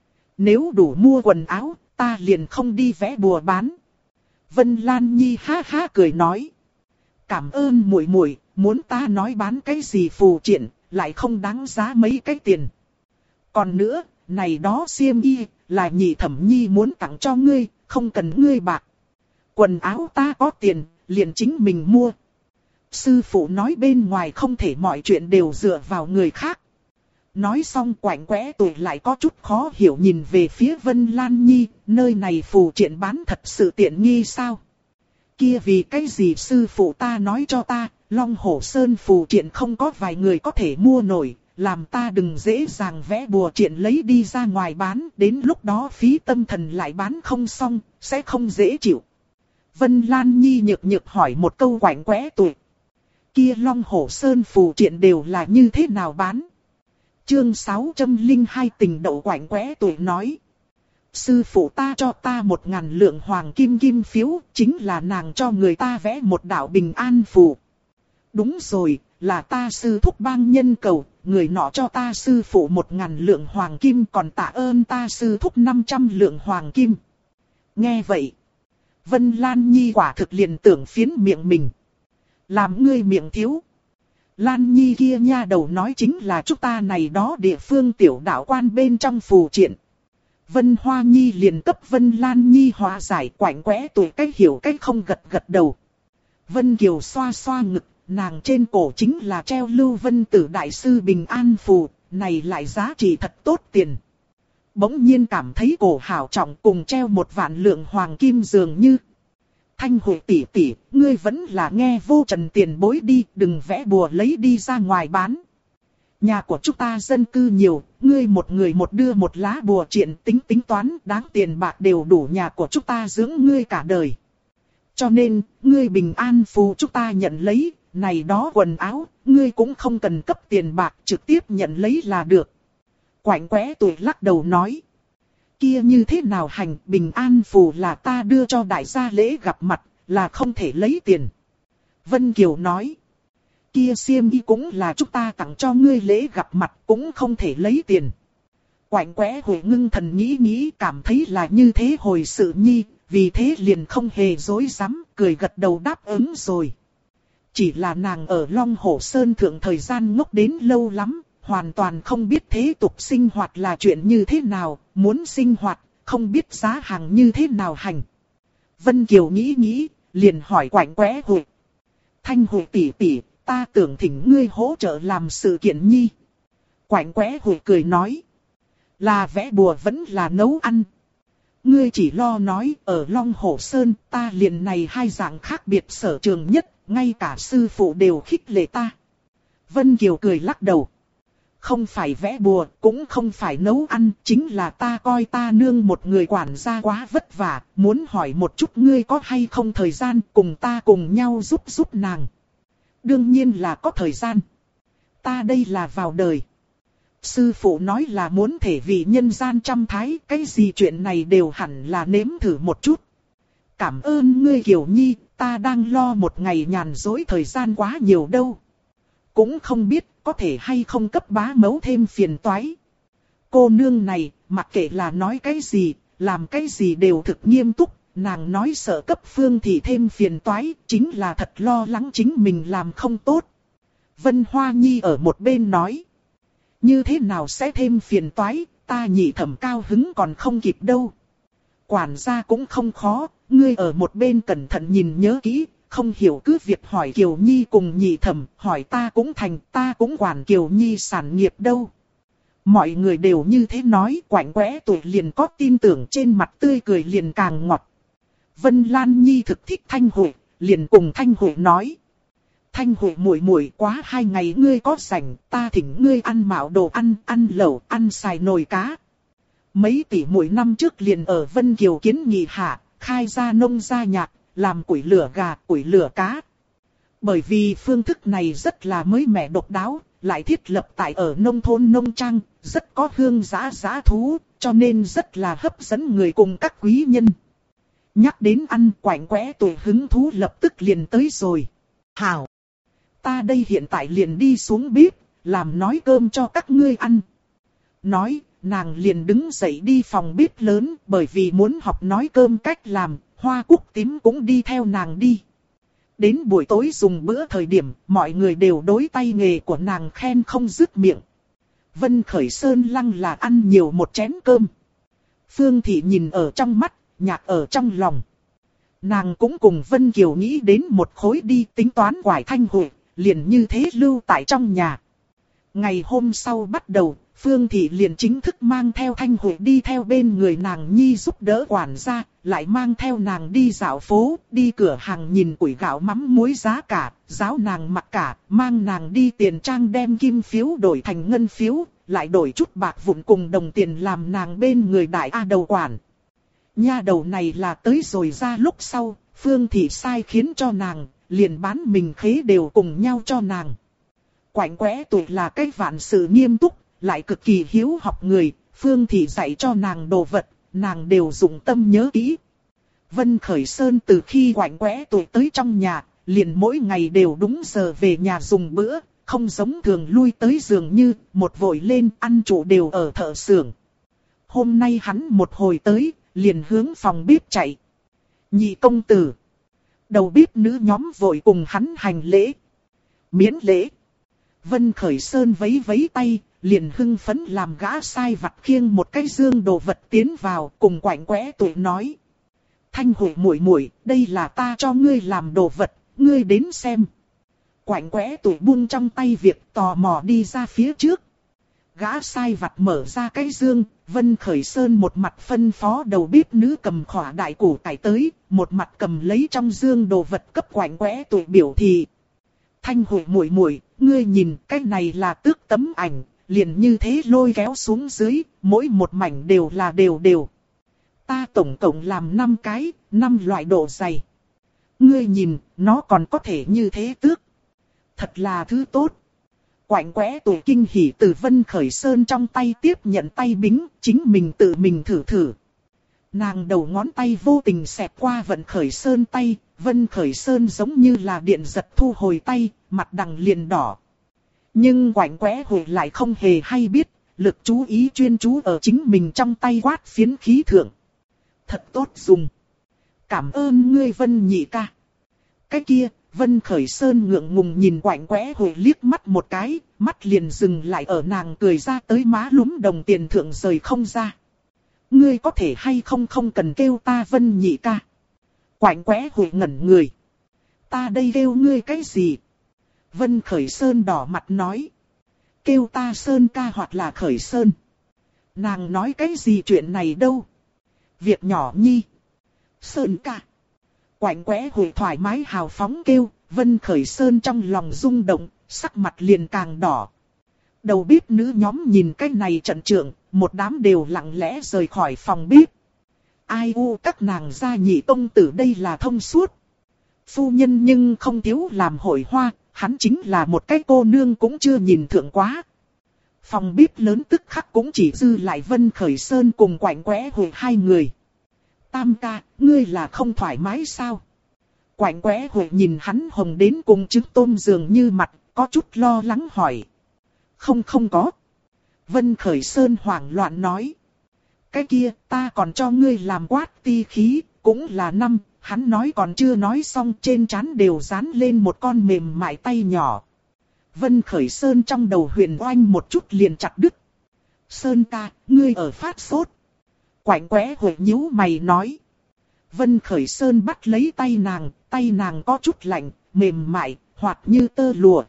Nếu đủ mua quần áo, ta liền không đi vẽ bùa bán. Vân Lan Nhi ha ha cười nói. Cảm ơn muội muội, muốn ta nói bán cái gì phù triện, lại không đáng giá mấy cái tiền. Còn nữa, này đó xiêm y, là nhị thẩm nhi muốn tặng cho ngươi, không cần ngươi bạc. Quần áo ta có tiền, liền chính mình mua. Sư phụ nói bên ngoài không thể mọi chuyện đều dựa vào người khác. Nói xong quạnh quẽ tuổi lại có chút khó hiểu nhìn về phía Vân Lan Nhi, nơi này phù triện bán thật sự tiện nghi sao? Kia vì cái gì sư phụ ta nói cho ta, Long Hổ Sơn phù triện không có vài người có thể mua nổi, làm ta đừng dễ dàng vẽ bùa triện lấy đi ra ngoài bán, đến lúc đó phí tâm thần lại bán không xong, sẽ không dễ chịu. Vân Lan Nhi nhược nhược hỏi một câu quạnh quẽ tuổi. Kia Long Hổ Sơn phù triện đều là như thế nào bán? Chương 602 tình đậu quạnh quẽ tuổi nói. Sư phụ ta cho ta 1000 lượng hoàng kim kim phiếu, chính là nàng cho người ta vẽ một đạo bình an phù. Đúng rồi, là ta sư thúc bang nhân cầu, người nọ cho ta sư phụ 1000 lượng hoàng kim còn tạ ơn ta sư thúc 500 lượng hoàng kim. Nghe vậy, Vân Lan Nhi quả thực liền tưởng phiến miệng mình. Làm ngươi miệng thiếu. Lan Nhi kia nha đầu nói chính là chúng ta này đó địa phương tiểu đạo quan bên trong phù triện. Vân Hoa Nhi liền cấp Vân Lan Nhi hóa giải quạnh quẽ tuổi cách hiểu cách không gật gật đầu. Vân Kiều xoa xoa ngực, nàng trên cổ chính là treo Lưu Vân Tử Đại Sư Bình An Phù, này lại giá trị thật tốt tiền. Bỗng nhiên cảm thấy cổ hảo trọng cùng treo 1.000 lượng hoàng kim dường như. Thanh Huệ tỷ tỷ, ngươi vẫn là nghe vô trần tiền bối đi, đừng vẽ bùa lấy đi ra ngoài bán. Nhà của chúng ta dân cư nhiều, ngươi một người một đưa một lá bùa triện tính toán đáng tiền bạc đều đủ nhà của chúng ta dưỡng ngươi cả đời. Cho nên, ngươi bình an phù chúng ta nhận lấy, này đó quần áo, ngươi cũng không cần cấp tiền bạc trực tiếp nhận lấy là được. Quạnh quẽ tuổi lắc đầu nói. Kia như thế nào hành, bình an phù là ta đưa cho đại gia lễ gặp mặt, là không thể lấy tiền. Vân Kiều nói. Kia xiêm y cũng là chúng ta tặng cho ngươi lễ gặp mặt, cũng không thể lấy tiền. Quạnh quẽ Huệ ngưng thần nghĩ cảm thấy là như thế hồi sự nhi, vì thế liền không hề dối dám, cười gật đầu đáp ứng rồi. Chỉ là nàng ở Long Hổ Sơn thượng thời gian ngốc đến lâu lắm, hoàn toàn không biết thế tục sinh hoạt là chuyện như thế nào, muốn sinh hoạt, không biết giá hàng như thế nào hành. Vân Kiều nghĩ, liền hỏi quạnh quẽ Huệ. Thanh Huệ tỷ tỷ, ta tưởng thỉnh ngươi hỗ trợ làm sự kiện nhi. Quạnh quẽ Huệ cười nói. Là vẽ bùa vẫn là nấu ăn. Ngươi chỉ lo nói ở Long Hổ Sơn ta liền này hai dạng khác biệt sở trường nhất, ngay cả sư phụ đều khích lệ ta. Vân Kiều cười lắc đầu. Không phải vẽ bùa, cũng không phải nấu ăn, chính là ta coi ta nương một người quản gia quá vất vả, muốn hỏi một chút ngươi có hay không thời gian cùng ta cùng nhau giúp nàng. Đương nhiên là có thời gian. Ta đây là vào đời. Sư phụ nói là muốn thể vì nhân gian trăm thái, cái gì chuyện này đều hẳn là nếm thử một chút. Cảm ơn ngươi Kiều Nhi, ta đang lo một ngày nhàn dối thời gian quá nhiều đâu. Cũng không biết có thể hay không cấp bá mẫu thêm phiền toái. Cô nương này, mặc kệ là nói cái gì, làm cái gì đều thực nghiêm túc. Nàng nói sợ cấp Phương Thị thêm phiền toái, chính là thật lo lắng chính mình làm không tốt. Vân Hoa Nhi ở một bên nói. Như thế nào sẽ thêm phiền toái, ta nhị thẩm cao hứng còn không kịp đâu. Quản gia cũng không khó, ngươi ở một bên cẩn thận nhìn nhớ kỹ, không hiểu cứ việc hỏi Kiều Nhi cùng nhị thẩm, hỏi ta cũng thành, ta cũng quản Kiều Nhi sản nghiệp đâu. Mọi người đều như thế nói, quạnh quẽ tuổi liền có tin tưởng, trên mặt tươi cười liền càng ngọt. Vân Lan Nhi thực thích Thanh Huệ, liền cùng Thanh Huệ nói. Thanh Huệ muội muội quá 2 ngày ngươi có rảnh, ta thỉnh ngươi ăn mạo đồ ăn lẩu, ăn xài nồi cá. Mấy tỷ muội năm trước liền ở Vân Kiều kiến nghị hạ, khai ra nông gia nhạc, làm củi lửa gà, củi lửa cá. Bởi vì phương thức này rất là mới mẻ độc đáo, lại thiết lập tại ở nông thôn nông trang, rất có hương dã thú, cho nên rất là hấp dẫn người cùng các quý nhân. Nhắc đến ăn, quạnh quẽ tuổi hứng thú lập tức liền tới rồi. Hảo! Ta đây hiện tại liền đi xuống bếp, làm nói cơm cho các ngươi ăn. Nói, nàng liền đứng dậy đi phòng bếp lớn, bởi vì muốn học nói cơm cách làm, Hoa Cúc Tím cũng đi theo nàng đi. Đến buổi tối dùng bữa thời điểm, mọi người đều đối tay nghề của nàng khen không dứt miệng. Vân Khởi Sơn lăng là ăn nhiều một chén cơm. Phương Thị nhìn ở trong mắt, nhạc ở trong lòng. Nàng cũng cùng Vân Kiều nghĩ đến một khối đi tính toán quải Thanh Huệ, liền như thế lưu tại trong nhà. Ngày hôm sau bắt đầu, Phương Thị liền chính thức mang theo Thanh Huệ đi theo bên người nàng nhi giúp đỡ quản gia, lại mang theo nàng đi dạo phố, đi cửa hàng nhìn củi gạo mắm muối giá cả, giáo nàng mặc cả, mang nàng đi tiền trang đem kim phiếu đổi thành ngân phiếu, lại đổi chút bạc vụn cùng đồng tiền làm nàng bên người đại A đầu quản. Nha đầu này là tới rồi ra lúc sau, Phương Thị sai khiến cho nàng, liền bán mình khế đều cùng nhau cho nàng. Quạnh quẽ tuổi là cái vạn sự nghiêm túc, lại cực kỳ hiếu học người, Phương Thị dạy cho nàng đồ vật, nàng đều dụng tâm nhớ kỹ. Vân Khởi Sơn từ khi quạnh quẽ tuổi tới trong nhà, liền mỗi ngày đều đúng giờ về nhà dùng bữa, không giống thường lui tới giường như, một vội lên ăn trụ đều ở thợ xưởng. Hôm nay hắn một hồi tới, liền hướng phòng bếp chạy. Nhị công tử. Đầu bếp nữ nhóm vội cùng hắn hành lễ. Miễn lễ. Vân Khởi Sơn vẫy vẫy tay, liền hưng phấn làm gã sai vặt khiêng một cái dương đồ vật tiến vào, cùng quạnh quẽ tuổi nói. Thanh Huệ muội muội, đây là ta cho ngươi làm đồ vật, ngươi đến xem. Quạnh quẽ tuổi buông trong tay việc tò mò đi ra phía trước. Gã sai vặt mở ra cái dương, Vân Khởi Sơn một mặt phân phó đầu bếp nữ cầm khỏa đại củ cải tới, một mặt cầm lấy trong dương đồ vật cấp quạnh quẽ tuổi biểu thị. Thanh Huệ muội muội, ngươi nhìn cái này là tước tấm ảnh, liền như thế lôi kéo xuống dưới, mỗi một mảnh đều là đều. Ta tổng cộng làm 5 cái, 5 loại độ dày. Ngươi nhìn, nó còn có thể như thế tước. Thật là thứ tốt. Quạnh quẽ tuổi kinh hỉ từ Vân Khởi Sơn trong tay tiếp nhận tay bính, chính mình tự mình thử. Nàng đầu ngón tay vô tình xẹt qua Vân Khởi Sơn tay, Vân Khởi Sơn giống như là điện giật thu hồi tay, mặt đằng liền đỏ. Nhưng quạnh quẽ hồi lại không hề hay biết, lực chú ý chuyên chú ở chính mình trong tay quát phiến khí thượng. Thật tốt dùng. Cảm ơn ngươi Vân nhị ca. Cái kia, Vân Khởi Sơn ngượng ngùng nhìn quạnh quẽ hồi liếc mắt một cái, mắt liền dừng lại ở nàng cười ra tới má lúm đồng tiền thượng rời không ra. Ngươi có thể hay không cần kêu ta Vân nhị ca. Quạnh quẽ hồi ngẩn người. Ta đây kêu ngươi cái gì? Vân Khởi Sơn đỏ mặt nói. Kêu ta Sơn ca hoặc là Khởi Sơn. Nàng nói cái gì chuyện này đâu? Việc nhỏ nhi. Sơn ca. Quạnh quẽ hồi thoải mái hào phóng kêu, Vân Khởi Sơn trong lòng rung động, sắc mặt liền càng đỏ. Đầu bếp nữ nhóm nhìn cái này trận trượng, một đám đều lặng lẽ rời khỏi phòng bếp. Ai u các nàng gia nhị công tử đây là thông suốt. Phu nhân nhưng không thiếu làm hội hoa, hắn chính là một cái cô nương cũng chưa nhìn thượng quá. Phòng bếp lớn tức khắc cũng chỉ dư lại Vân Khởi Sơn cùng quạnh quẽ hồi hai người. Tam ca, ngươi là không thoải mái sao? Quạnh quẽ hồi nhìn hắn hồng đến cùng trứng tôm dường như mặt, có chút lo lắng hỏi. Không có. Vân Khởi Sơn hoảng loạn nói. Cái kia, ta còn cho ngươi làm quát ti khí, cũng là 5, hắn nói còn chưa nói xong trên trán đều dán lên một con mềm mại tay nhỏ. Vân Khởi Sơn trong đầu huyền oanh một chút liền chặt đứt. Sơn ca, ngươi ở phát sốt. Quạnh quẽ hồi nhíu mày nói. Vân Khởi Sơn bắt lấy tay nàng có chút lạnh, mềm mại, hoạt như tơ lụa.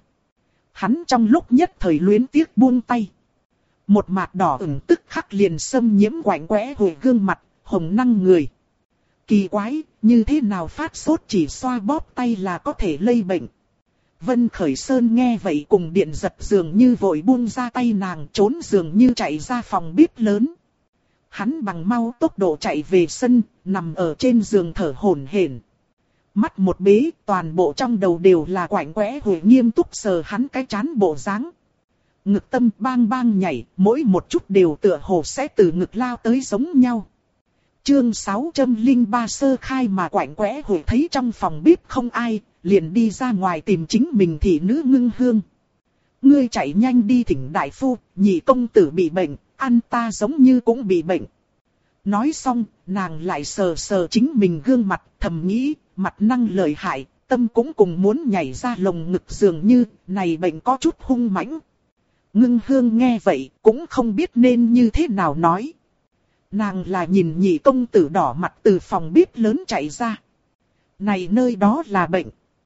Hắn trong lúc nhất thời luyến tiếc buông tay. Một mạt đỏ ửng tức khắc liền xâm nhiễm quạnh quẽ hồi gương mặt, hồng năng người. Kỳ quái, như thế nào phát sốt chỉ xoa bóp tay là có thể lây bệnh. Vân Khởi Sơn nghe vậy cùng điện giật dường như vội buông ra tay nàng trốn dường như chạy ra phòng bếp lớn. Hắn bằng mau tốc độ chạy về sân, nằm ở trên giường thở hổn hển. Mắt một bế, toàn bộ trong đầu đều là quạnh quẽ hồi nghiêm túc sờ hắn cái trán bộ dáng. Ngực tâm bang bang nhảy, mỗi một chút đều tựa hồ sẽ từ ngực lao tới giống nhau. Chương 603 sơ khai mà quạnh quẽ hồi thấy trong phòng bếp không ai, liền đi ra ngoài tìm chính mình thị nữ Ngưng Hương. Ngươi chạy nhanh đi thỉnh đại phu, nhị công tử bị bệnh, ăn ta giống như cũng bị bệnh. Nói xong, nàng lại sờ sờ chính mình gương mặt, thầm nghĩ, mặt năng lợi hại, tâm cũng cùng muốn nhảy ra lồng ngực dường như, này bệnh có chút hung mãnh. Ngưng Hương nghe vậy, cũng không biết nên như thế nào nói. Nàng là nhìn nhị công tử đỏ mặt từ phòng bếp lớn chạy ra. Này nơi đó là bệnh.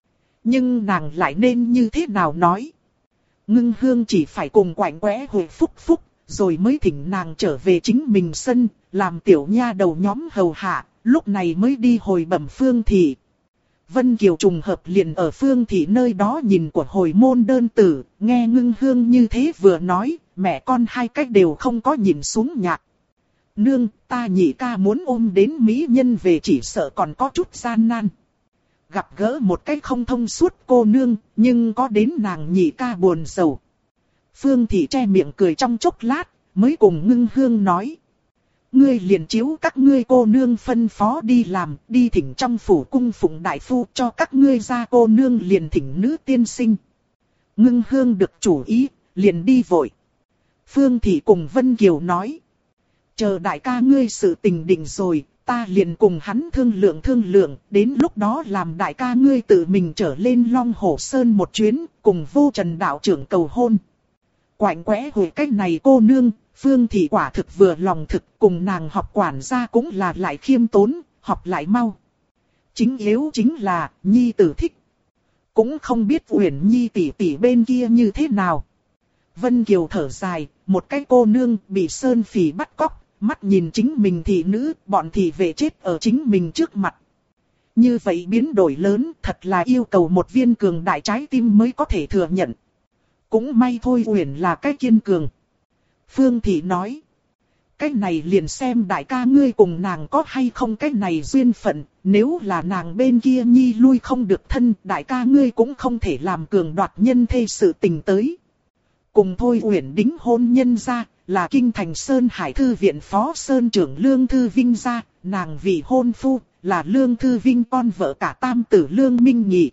Nhưng nàng lại nên như thế nào nói. Ngưng Hương chỉ phải cùng quạnh quẽ hồi phúc, rồi mới thỉnh nàng trở về chính mình sân, làm tiểu nha đầu nhóm hầu hạ, lúc này mới đi hồi bẩm Phương thị. Vân Kiều trùng hợp liền ở Phương thị nơi đó nhìn của hồi môn đơn tử, nghe Ngưng Hương như thế vừa nói, mẹ con hai cách đều không có nhìn xuống nhạc. Nương, ta nhị ca muốn ôm đến mỹ nhân về chỉ sợ còn có chút gian nan. Gặp gỡ một cái không thông suốt cô nương, nhưng có đến nàng nhị ca buồn rầu. Phương thị che miệng cười trong chốc lát, mới cùng Ngưng Hương nói. Ngươi liền chiếu các ngươi cô nương phân phó đi làm, đi thỉnh trong phủ cung phụng đại phu cho các ngươi ra cô nương liền thỉnh nữ tiên sinh. Ngưng Hương được chủ ý, liền đi vội. Phương thị cùng Vân Kiều nói. Chờ đại ca ngươi sự tình định rồi, ta liền cùng hắn thương lượng, đến lúc đó làm đại ca ngươi tự mình trở lên Long Hổ Sơn một chuyến, cùng Vô Trần đạo trưởng cầu hôn. Quạnh quẽ hồi cách này cô nương, Phương thị quả thực vừa lòng thực, cùng nàng học quản gia cũng là lại khiêm tốn, học lại mau. Chính yếu chính là, nhi tử thích. Cũng không biết Uyển Nhi tỷ tỷ bên kia như thế nào. Vân Kiều thở dài, một cái cô nương bị Sơn Phỉ bắt cóc, mắt nhìn chính mình thị nữ, bọn thị vệ chết ở chính mình trước mặt. Như vậy biến đổi lớn, thật là yêu cầu một viên cường đại trái tim mới có thể thừa nhận. Cũng may thôi Uyển là cái kiên cường. Phương thị nói. Cái này liền xem đại ca ngươi cùng nàng có hay không cái này duyên phận. Nếu là nàng bên kia nhi lui không được thân, đại ca ngươi cũng không thể làm cường đoạt nhân thê sự tình tới. Cùng thôi Uyển đính hôn nhân ra, là kinh thành Sơn Hải Thư viện phó Sơn trưởng Lương Thư Vinh ra, nàng vị hôn phu, là Lương Thư Vinh con vợ cả tam tử Lương Minh Nhị.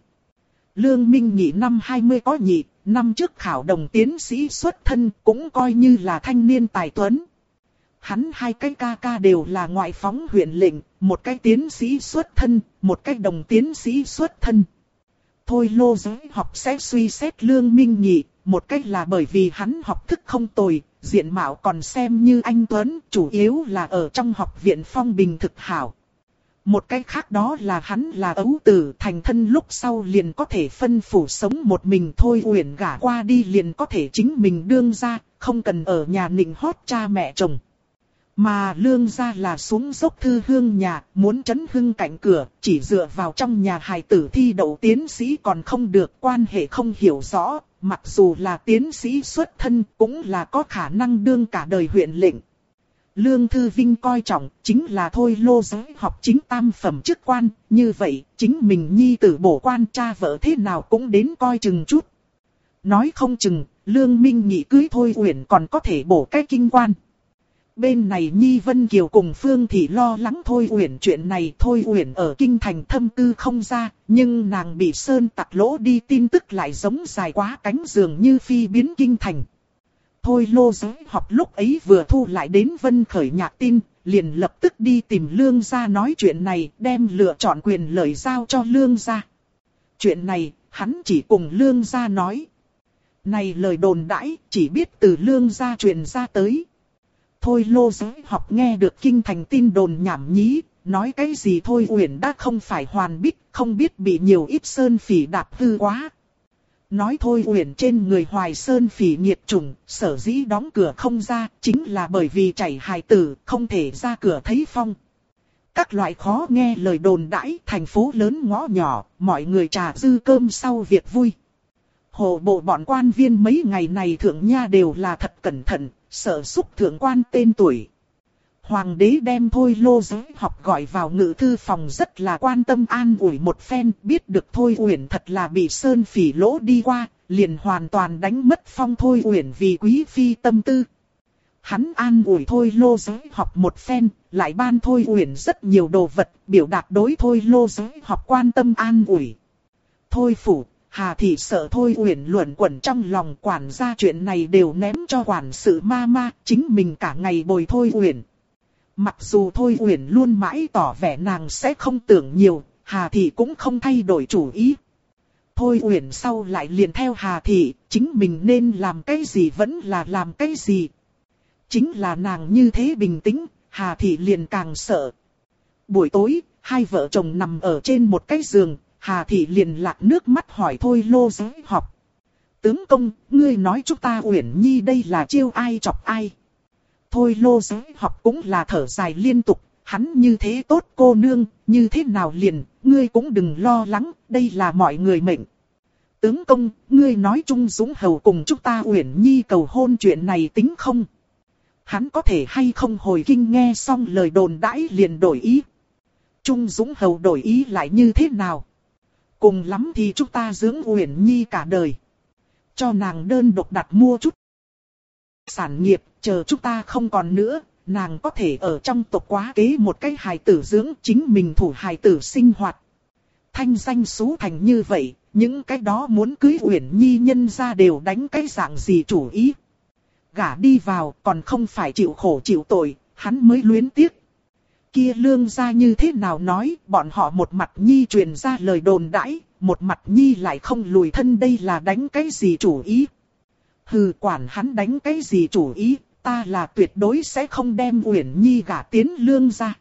Lương Minh Nhị năm 20 có nhị, năm trước khảo đồng tiến sĩ xuất thân cũng coi như là thanh niên tài tuấn. Hắn hai cái ca ca đều là ngoại phóng huyện lệnh, một cái tiến sĩ xuất thân, một cái đồng tiến sĩ xuất thân. Thôi Lô giới học sẽ suy xét Lương Minh Nhị, một cách là bởi vì hắn học thức không tồi, diện mạo còn xem như anh tuấn, chủ yếu là ở trong học viện phong bình thực hảo. Một cách khác đó là hắn là ấu tử, thành thân lúc sau liền có thể phân phủ sống một mình thôi, Uyển gả qua đi liền có thể chính mình đương ra, không cần ở nhà nịnh hót cha mẹ chồng. Mà Lương gia là xuống dốc thư hương nhà, muốn trấn hưng cạnh cửa, chỉ dựa vào trong nhà hài tử thi đậu tiến sĩ còn không được, quan hệ không hiểu rõ, mặc dù là tiến sĩ xuất thân cũng là có khả năng đương cả đời huyện lệnh. Lương Thư Vinh coi trọng chính là thôi Lô giới học chính tam phẩm chức quan, như vậy chính mình nhi tử bổ quan cha vợ thế nào cũng đến coi chừng chút. Nói không chừng, Lương Minh Nhị cưới thôi Uyển còn có thể bổ cái kinh quan. Bên này Nhi Vân Kiều cùng Phương Thị lo lắng thôi Uyển chuyện này, thôi Uyển ở kinh thành thâm cư không ra, nhưng nàng bị sơn tặc lỗ đi tin tức lại giống dài quá cánh dường như phi biến kinh thành. Thôi Lô giới học lúc ấy vừa thu lại đến Vân Khởi nhạc tin, liền lập tức đi tìm Lương gia nói chuyện này, đem lựa chọn quyền lợi giao cho Lương gia. Chuyện này, hắn chỉ cùng Lương gia nói. Này lời đồn đãi, chỉ biết từ Lương gia truyền ra tới. Thôi Lô giới học nghe được kinh thành tin đồn nhảm nhí, nói cái gì thôi Uyển đã không phải hoàn bích, không biết bị nhiều ít sơn phỉ đạp hư quá. Nói thôi Uyển trên người Hoài Sơn phỉ nhiệt trùng, sở dĩ đóng cửa không ra, chính là bởi vì chảy hài tử, không thể ra cửa thấy phong. Các loại khó nghe lời đồn đãi, thành phố lớn ngõ nhỏ, mọi người trà dư cơm sau việc vui. Hộ bộ bọn quan viên mấy ngày này thượng nha đều là thật cẩn thận, sợ xúc thượng quan tên tuổi. Hoàng đế đem thôi Lô giới học gọi vào ngự thư phòng rất là quan tâm an ủi một phen, biết được thôi Uyển thật là bị sơn phỉ lỗ đi qua, liền hoàn toàn đánh mất phong thôi Uyển vì quý phi tâm tư. Hắn an ủi thôi Lô giới học một phen, lại ban thôi Uyển rất nhiều đồ vật, biểu đạt đối thôi Lô giới học quan tâm an ủi. Thôi phủ, Hà thị sợ thôi Uyển luẩn quẩn trong lòng, quản gia chuyện này đều ném cho quản sự ma, chính mình cả ngày bồi thôi Uyển. Mặc dù thôi Uyển luôn mãi tỏ vẻ nàng sẽ không tưởng nhiều, Hà thị cũng không thay đổi chủ ý. Thôi Uyển sau lại liền theo Hà thị, chính mình nên làm cái gì vẫn là làm cái gì. Chính là nàng như thế bình tĩnh, Hà thị liền càng sợ. Buổi tối, hai vợ chồng nằm ở trên một cái giường, Hà thị liền lạc nước mắt hỏi thôi Lô giới học. Tướng công, ngươi nói chúng ta Uyển Nhi đây là chiêu ai chọc ai? Thôi Lô Giới Học cũng là thở dài liên tục, hắn như thế tốt cô nương, như thế nào liền, ngươi cũng đừng lo lắng, đây là mọi người mệnh. Tướng công, ngươi nói Trung Dũng Hầu cùng chúng ta Uyển Nhi cầu hôn chuyện này tính không? Hắn có thể hay không hồi kinh nghe xong lời đồn đãi liền đổi ý. Trung Dũng Hầu đổi ý lại như thế nào? Cùng lắm thì chúng ta dưỡng Uyển Nhi cả đời. Cho nàng đơn độc đặt mua chút sản nghiệp, chờ chúng ta không còn nữa, nàng có thể ở trong tộc quá kế một cái hài tử dưỡng chính mình thủ hài tử sinh hoạt. Thanh danh xú thành như vậy, những cái đó muốn cưới Uyển Nhi nhân ra đều đánh cái dạng gì chủ ý. Gả đi vào còn không phải chịu khổ chịu tội, hắn mới luyến tiếc. Kia Lương gia như thế nào nói, bọn họ một mặt Nhi truyền ra lời đồn đãi, một mặt Nhi lại không lùi thân, đây là đánh cái gì chủ ý. Hừ, quản hắn đánh cái gì chủ ý, ta là tuyệt đối sẽ không đem Uyển Nhi gả tiến Lương gia.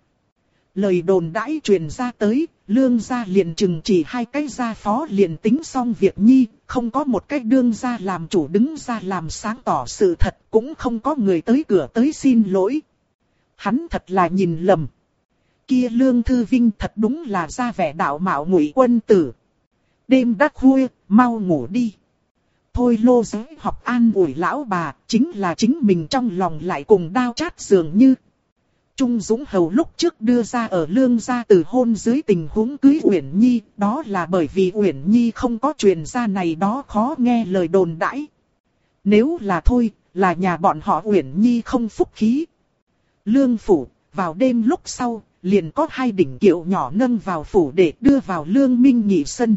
Lời đồn đãi truyền ra tới, Lương gia liền chừng chỉ hai cái gia phó liền tính xong việc Nhi, không có một cái đương gia làm chủ đứng ra làm sáng tỏ sự thật, cũng không có người tới cửa tới xin lỗi. Hắn thật là nhìn lầm. Kia Lương Thư Vinh thật đúng là ra vẻ đạo mạo ngụy quân tử. Đêm đã khuya, mau ngủ đi. Thôi Lô Giới Học an ủi lão bà, chính là chính mình trong lòng lại cùng đao chát dường như. Trung Dũng Hầu lúc trước đưa ra ở Lương gia từ hôn dưới tình huống cưới Uyển Nhi, đó là bởi vì Uyển Nhi không có truyền ra này đó khó nghe lời đồn đãi. Nếu là thôi, là nhà bọn họ Uyển Nhi không phúc khí. Lương phủ, vào đêm lúc sau, liền có hai đỉnh kiệu nhỏ nâng vào phủ để đưa vào Lương Minh Nhị sân.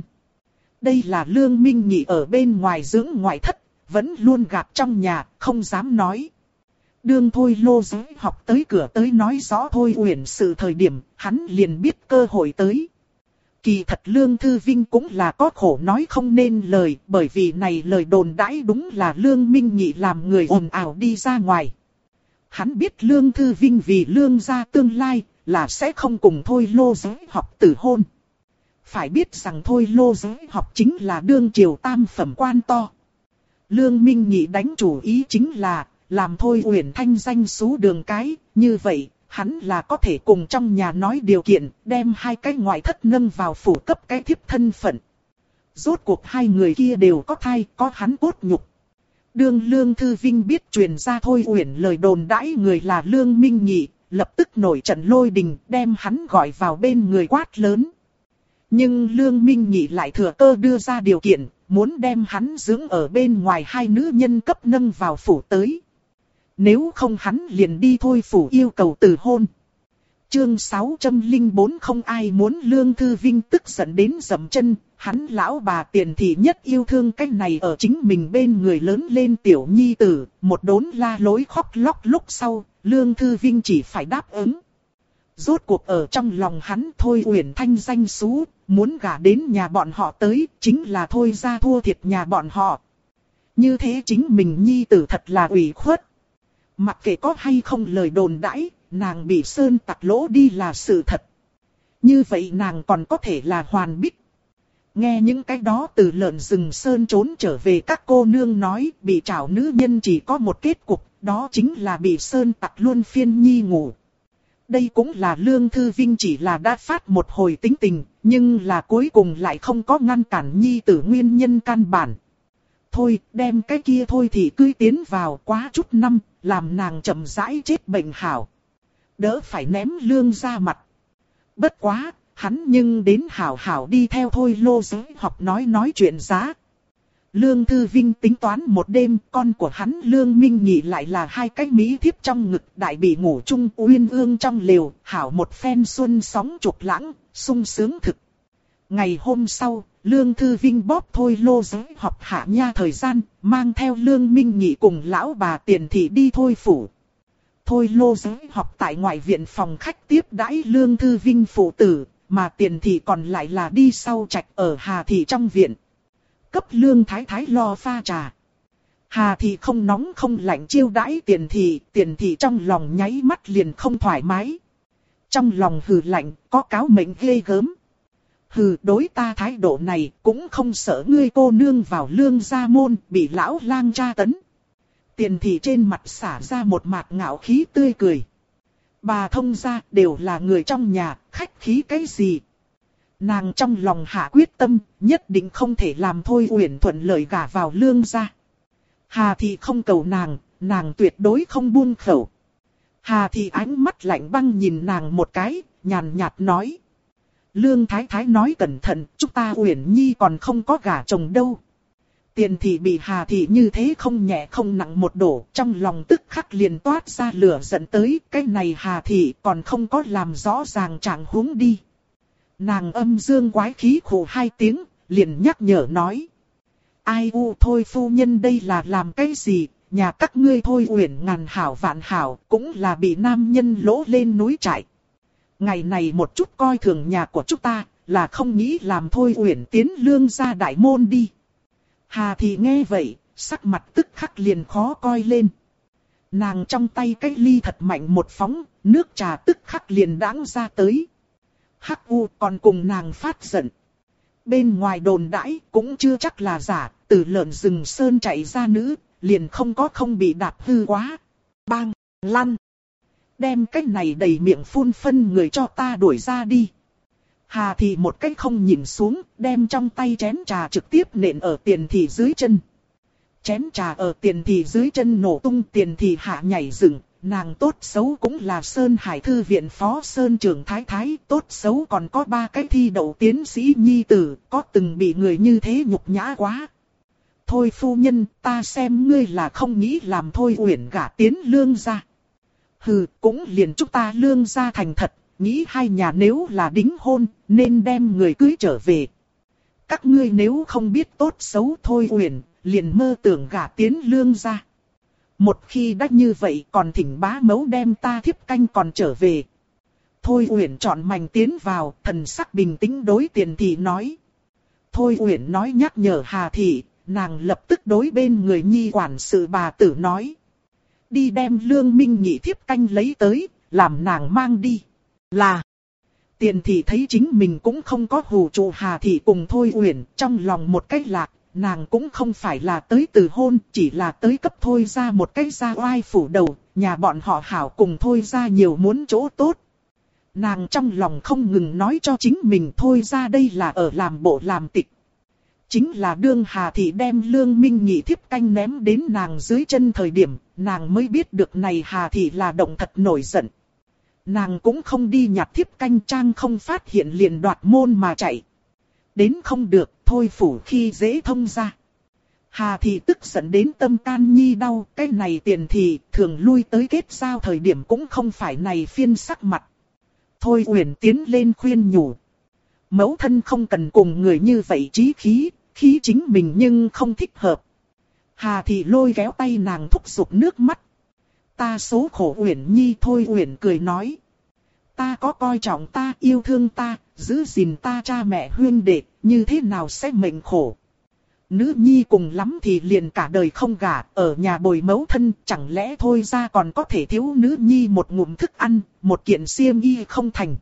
Đây là Lương Minh Nhị ở bên ngoài dưỡng ngoại thất, vẫn luôn gạt trong nhà, không dám nói. Đương Thôi Lô Giới Học tới cửa tới nói rõ Thôi Uyển sự thời điểm, hắn liền biết cơ hội tới. Kỳ thật Lương Thư Vinh cũng là có khổ nói không nên lời, bởi vì này lời đồn đãi đúng là Lương Minh Nhị làm người ồn ào đi ra ngoài. Hắn biết Lương Thư Vinh vì Lương gia tương lai, là sẽ không cùng Thôi Lô Giới Học tử hôn. Phải biết rằng Thôi Lô Giới Học chính là đương triều tam phẩm quan to. Lương Minh Nhị đánh chủ ý chính là làm Thôi Uyển thanh danh xú đường cái, như vậy, hắn là có thể cùng trong nhà nói điều kiện, đem hai cái ngoại thất nâng vào phủ cấp cái thiếp thân phận. Rốt cuộc hai người kia đều có thai, có hắn cốt nhục. Đương Lương Thư Vinh biết truyền ra Thôi Uyển lời đồn đãi người là Lương Minh Nhị, lập tức nổi trận lôi đình, đem hắn gọi vào bên người quát lớn. Nhưng Lương Minh Nhị lại thừa cơ đưa ra điều kiện, muốn đem hắn dưỡng ở bên ngoài hai nữ nhân cấp nâng vào phủ tới. Nếu không hắn liền đi thôi phủ yêu cầu từ hôn. Chương 604 không ai muốn Lương Thư Vinh tức giận đến dậm chân, hắn lão bà Tiền Thị nhất yêu thương cái này ở chính mình bên người lớn lên tiểu nhi tử, một đốn la lối khóc lóc lúc sau, Lương Thư Vinh chỉ phải đáp ứng. Rốt cuộc ở trong lòng hắn Thôi Uyển thanh danh xú, muốn gả đến nhà bọn họ tới, chính là thôi ra thua thiệt nhà bọn họ. Như thế chính mình nhi tử thật là ủy khuất. Mặc kệ có hay không lời đồn đãi, nàng bị sơn tặc lỗ đi là sự thật. Như vậy nàng còn có thể là hoàn bích. Nghe những cái đó từ lợn rừng sơn trốn trở về các cô nương nói, bị trảo nữ nhân chỉ có một kết cục, đó chính là bị sơn tặc luôn phiên nhi ngủ. Đây cũng là Lương Thư Vinh chỉ là đã phát một hồi tính tình, nhưng là cuối cùng lại không có ngăn cản nhi tử nguyên nhân căn bản. Thôi, đem cái kia thôi thì cưới tiến vào quá chút năm, làm nàng chậm rãi chết bệnh hảo. Đỡ phải ném Lương ra mặt. Bất quá, hắn nhưng đến hảo hảo đi theo Thôi Lô Giới Học nói chuyện giá. Lương Thư Vinh tính toán một đêm, con của hắn Lương Minh Nhị lại là hai cái mỹ thiếp trong ngực, đại bị ngủ chung uyên ương trong lều, hảo một phen xuân sóng trục lãng, sung sướng thực. Ngày hôm sau, Lương Thư Vinh bóp Thôi Lô Giới Học hạ nha thời gian, mang theo Lương Minh Nhị cùng lão bà Tiền Thị đi thôi phủ. Thôi Lô Giới Học tại ngoại viện phòng khách tiếp đãi Lương Thư Vinh phụ tử, mà Tiền Thị còn lại là đi sau trạch ở Hà Thị trong viện. Cấp Lương Thái Thái lo pha trà. Hà Thị không nóng không lạnh chiêu đãi Tiền Thị trong lòng nháy mắt liền không thoải mái. Trong lòng hừ lạnh, có cáo mệnh ghê gớm. Hừ, đối ta thái độ này cũng không sợ ngươi cô nương vào Lương gia môn bị lão lang tra tấn. Tiền thị trên mặt xả ra một mạt ngạo khí tươi cười. Bà thông gia đều là người trong nhà, khách khí cái gì? Nàng trong lòng hạ quyết tâm, nhất định không thể làm Thôi Uyển thuận lợi gả vào Lương gia. Hà thị không cầu nàng tuyệt đối không buông khẩu. Hà thị ánh mắt lạnh băng nhìn nàng một cái, nhàn nhạt nói. Lương Thái Thái nói cẩn thận, chúng ta Uyển Nhi còn không có gả chồng đâu. Tiền thị bị Hà thị như thế không nhẹ không nặng một đổ, trong lòng tức khắc liền toát ra lửa giận tới, cái này Hà thị còn không có làm rõ ràng trạng huống đi. Nàng âm dương quái khí khổ 2 tiếng, liền nhắc nhở nói. Ai u Thôi phu nhân đây là làm cái gì, nhà các ngươi Thôi Uyển ngàn hảo vạn hảo, cũng là bị nam nhân lỗ lên núi trại. Ngày này một chút coi thường nhà của chúng ta, là không nghĩ làm Thôi Uyển tiến Lương gia đại môn đi. Hà thị nghe vậy, sắc mặt tức khắc liền khó coi lên. Nàng trong tay cái ly thật mạnh một phóng, nước trà tức khắc liền đãng ra tới. Hắc U còn cùng nàng phát giận. Bên ngoài đồn đãi cũng chưa chắc là giả, từ lợn rừng sơn chạy ra nữ, liền không bị đạp hư quá. Bang, lăn. Đem cái này đầy miệng phun phân người cho ta đuổi ra đi. Hà thị một cái không nhìn xuống, đem trong tay chén trà trực tiếp nện ở Tiền thị dưới chân. Chén trà ở Tiền thị dưới chân nổ tung, Tiền thị hạ nhảy dựng. Nàng tốt xấu cũng là Sơn Hải Thư viện phó Sơn trưởng Thái Thái, tốt xấu còn có 3 cái thi đậu tiến sĩ nhi tử, có từng bị người như thế nhục nhã quá. Thôi phu nhân, ta xem ngươi là không nghĩ làm Thôi Uyển gả tiến Lương gia. Hừ, cũng liền chúng ta Lương gia thành thật, nghĩ hai nhà nếu là đính hôn, nên đem người cưới trở về. Các ngươi nếu không biết tốt xấu Thôi Uyển, liền mơ tưởng gả tiến Lương gia. Một khi đã như vậy còn thỉnh bá mẫu đem ta thiếp canh còn trở về. Thôi Uyển chọn mảnh tiến vào, thần sắc bình tĩnh đối Tiền thị nói. Thôi Uyển nói nhắc nhở Hà thị, nàng lập tức đối bên người nhi quản sự bà tử nói. Đi đem Lương Minh Nhị thiếp canh lấy tới, làm nàng mang đi. Là. Tiền thị thấy chính mình cũng không có hù trụ Hà thị cùng Thôi Uyển, trong lòng một cách lạc. Nàng cũng không phải là tới từ hôn, chỉ là tới cấp Thôi ra một cái gia oai phủ đầu, nhà bọn họ hảo cùng Thôi ra nhiều muốn chỗ tốt. Nàng trong lòng không ngừng nói cho chính mình Thôi ra đây là ở làm bộ làm tịch. Chính là đương Hà thị đem Lương Minh Nhị thiếp canh ném đến nàng dưới chân thời điểm, nàng mới biết được này Hà thị là động thật nổi giận. Nàng cũng không đi nhặt thiếp canh trang không phát hiện liền đoạt môn mà chạy. Đến không được, Thôi phủ khi dễ thông ra. Hà thị tức giận đến tâm can nhi đau, cái này Tiền thị thường lui tới kết giao thời điểm cũng không phải này phiên sắc mặt. Thôi Uyển tiến lên khuyên nhủ. Mẫu thân không cần cùng người như vậy chí khí, khí chính mình nhưng không thích hợp. Hà thị lôi kéo tay nàng thúc giục nước mắt. Ta số khổ Uyển Nhi. Thôi Uyển cười nói. Ta có coi trọng ta, yêu thương ta, giữ gìn ta cha mẹ huynh đệ, như thế nào sẽ mệnh khổ. Nữ nhi cùng lắm thì liền cả đời không gả, ở nhà bồi mẫu thân, chẳng lẽ Thôi ra còn có thể thiếu nữ nhi một ngụm thức ăn, một kiện xiêm y không thành.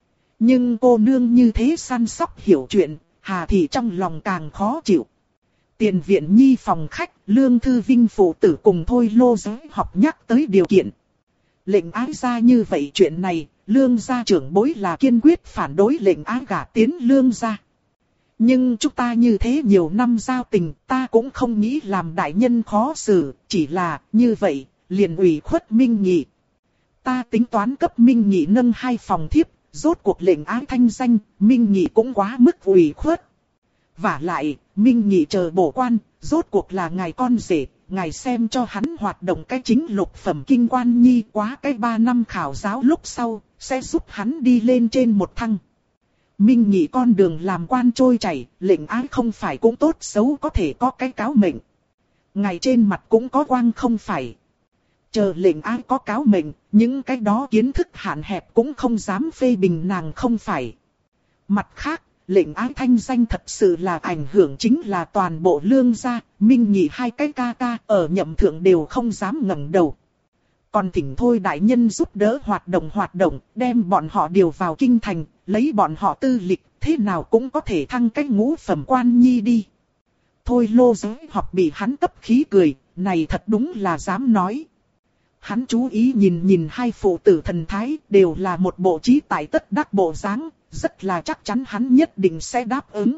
Nhưng cô nương như thế săn sóc hiểu chuyện, Hà thị trong lòng càng khó chịu. Tiền viện nhi phòng khách, Lương Thư Vinh phụ tử cùng Thôi Lô Giới học nhắc tới điều kiện. Lệnh ái ra như vậy chuyện này, Lương gia trưởng bối là kiên quyết phản đối lệnh ái gả tiến Lương gia. Nhưng chúng ta như thế nhiều năm giao tình, ta cũng không nghĩ làm đại nhân khó xử, chỉ là như vậy, liền ủy khuất Minh Nhị. Ta tính toán cấp Minh Nhị nâng 2 phòng thiếp, rốt cuộc lệnh ái thanh danh, Minh Nhị cũng quá mức ủy khuất. Vả lại, Minh Nhị chờ bổ quan, rốt cuộc là ngài con rể, ngài xem cho hắn hoạt động cái chính lục phẩm kinh quan nhi quá cái 3 năm khảo giáo lúc sau, sẽ giúp hắn đi lên trên một thăng. Minh Nhị con đường làm quan trôi chảy, lệnh ái không phải cũng tốt xấu có thể có cái cáo mệnh. Ngài trên mặt cũng có quang không phải. Chờ lệnh ái có cáo mệnh, những cái đó kiến thức hạn hẹp cũng không dám phê bình nàng không phải. Mặt khác, lệnh ái thanh danh thật sự là ảnh hưởng chính là toàn bộ Lương gia, Minh Nhị 2 cái ca ca ở nhậm thượng đều không dám ngẩng đầu. Còn thỉnh Thôi đại nhân giúp đỡ hoạt động, đem bọn họ điều vào kinh thành, lấy bọn họ tư lịch, thế nào cũng có thể thăng cái ngũ phẩm quan nhi đi. Thôi Lô Giới học bị hắn cấp khí cười, này thật đúng là dám nói. Hắn chú ý nhìn nhìn hai phụ tử thần thái, đều là một bộ trí tại tất đắc bộ dáng, rất là chắc chắn hắn nhất định sẽ đáp ứng.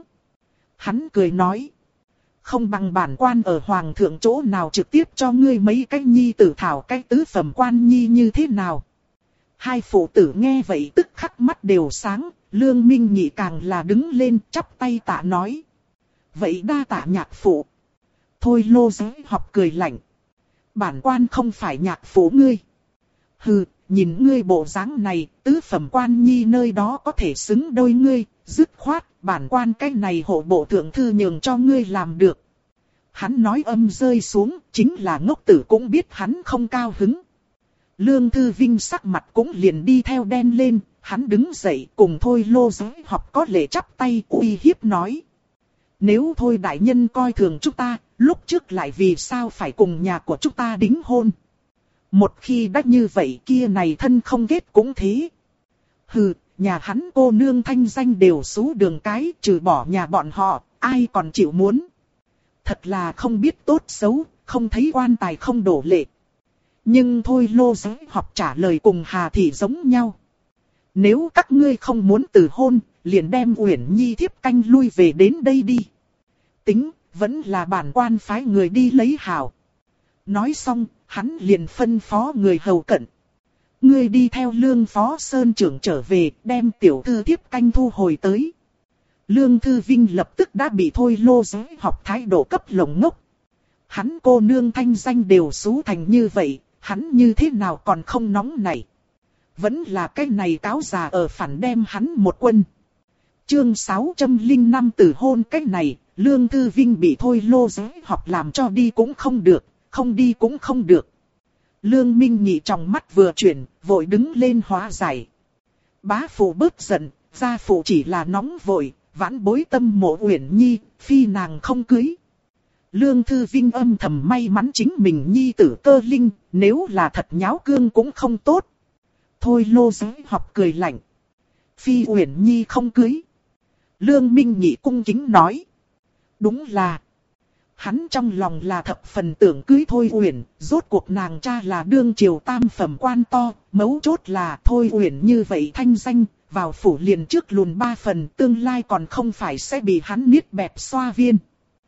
Hắn cười nói, không bằng bản quan ở hoàng thượng chỗ nào trực tiếp cho ngươi mấy cái nhi tử thảo cái tứ phẩm quan nhi như thế nào. Hai phụ tử nghe vậy tức khắc mắt đều sáng, Lương Minh Nhị càng là đứng lên chắp tay tạ nói. Vậy đa tạ nhạc phụ. Thôi Lô Giới Học cười lạnh. Bản quan không phải nhạc phụ ngươi. Hừ, nhìn ngươi bộ dáng này, tứ phẩm quan nhi nơi đó có thể xứng đôi ngươi, dứt khoát, bản quan cái này hộ bộ thượng thư nhường cho ngươi làm được. Hắn nói âm rơi xuống, chính là ngốc tử cũng biết hắn không cao hứng. Lương Thư Vinh sắc mặt cũng liền đi theo đen lên, hắn đứng dậy cùng Thôi Lô Giới Học có lễ chắp tay uy hiếp nói. Nếu Thôi đại nhân coi thường chúng ta, lúc trước lại vì sao phải cùng nhà của chúng ta đính hôn. Một khi đã như vậy kia này thân không ghét cũng thế. Hừ, nhà hắn cô nương thanh danh đều xú đường cái, trừ bỏ nhà bọn họ, ai còn chịu muốn. Thật là không biết tốt xấu, không thấy quan tài không đổ lệ. Nhưng Thôi Lô Giới Học trả lời cùng Hà Thị giống nhau. Nếu các ngươi không muốn từ hôn, liền đem Uyển Nhi thiếp canh lui về đến đây đi. Tính, vẫn là bản quan phái người đi lấy hảo. Nói xong, hắn liền phân phó người hầu cận. Ngươi đi theo Lương Phó Sơn trưởng trở về, đem tiểu thư thiếp canh thu hồi tới. Lương Thư Vinh lập tức đã bị Thôi Lô Giới Học thái độ cấp lồng ngốc. Hắn cô nương thanh danh đều xú thành như vậy, hắn như thế nào còn không nóng này. Vẫn là cái này cáo già ở phản đem hắn một quân. Chương 605 tử hôn cái này, Lương Thư Vinh bị Thôi Lô Giới Học làm cho đi cũng không được, không đi cũng không được. Lương Minh Nhị trong mắt vừa chuyển, vội đứng lên hóa giải. Bá phụ bớt giận, gia phụ chỉ là nóng vội, vãn bối tâm mộ Uyển Nhi, phi nàng không cưới. Lương Thư Vinh âm thầm may mắn chính mình nhi tử Cơ Linh, nếu là thật nháo cương cũng không tốt. Thôi Lô Giới Học cười lạnh. Phi Uyển Nhi không cưới. Lương Minh Nhị cung kính nói. Đúng là. Hắn trong lòng là thập phần tưởng cưới Thôi Uyển, rốt cuộc nàng cha là đương triều tam phẩm quan to, mấu chốt là Thôi Uyển như vậy thanh danh, vào phủ liền trước lùn 3 phần, tương lai còn không phải sẽ bị hắn niết bẹp xoa viên.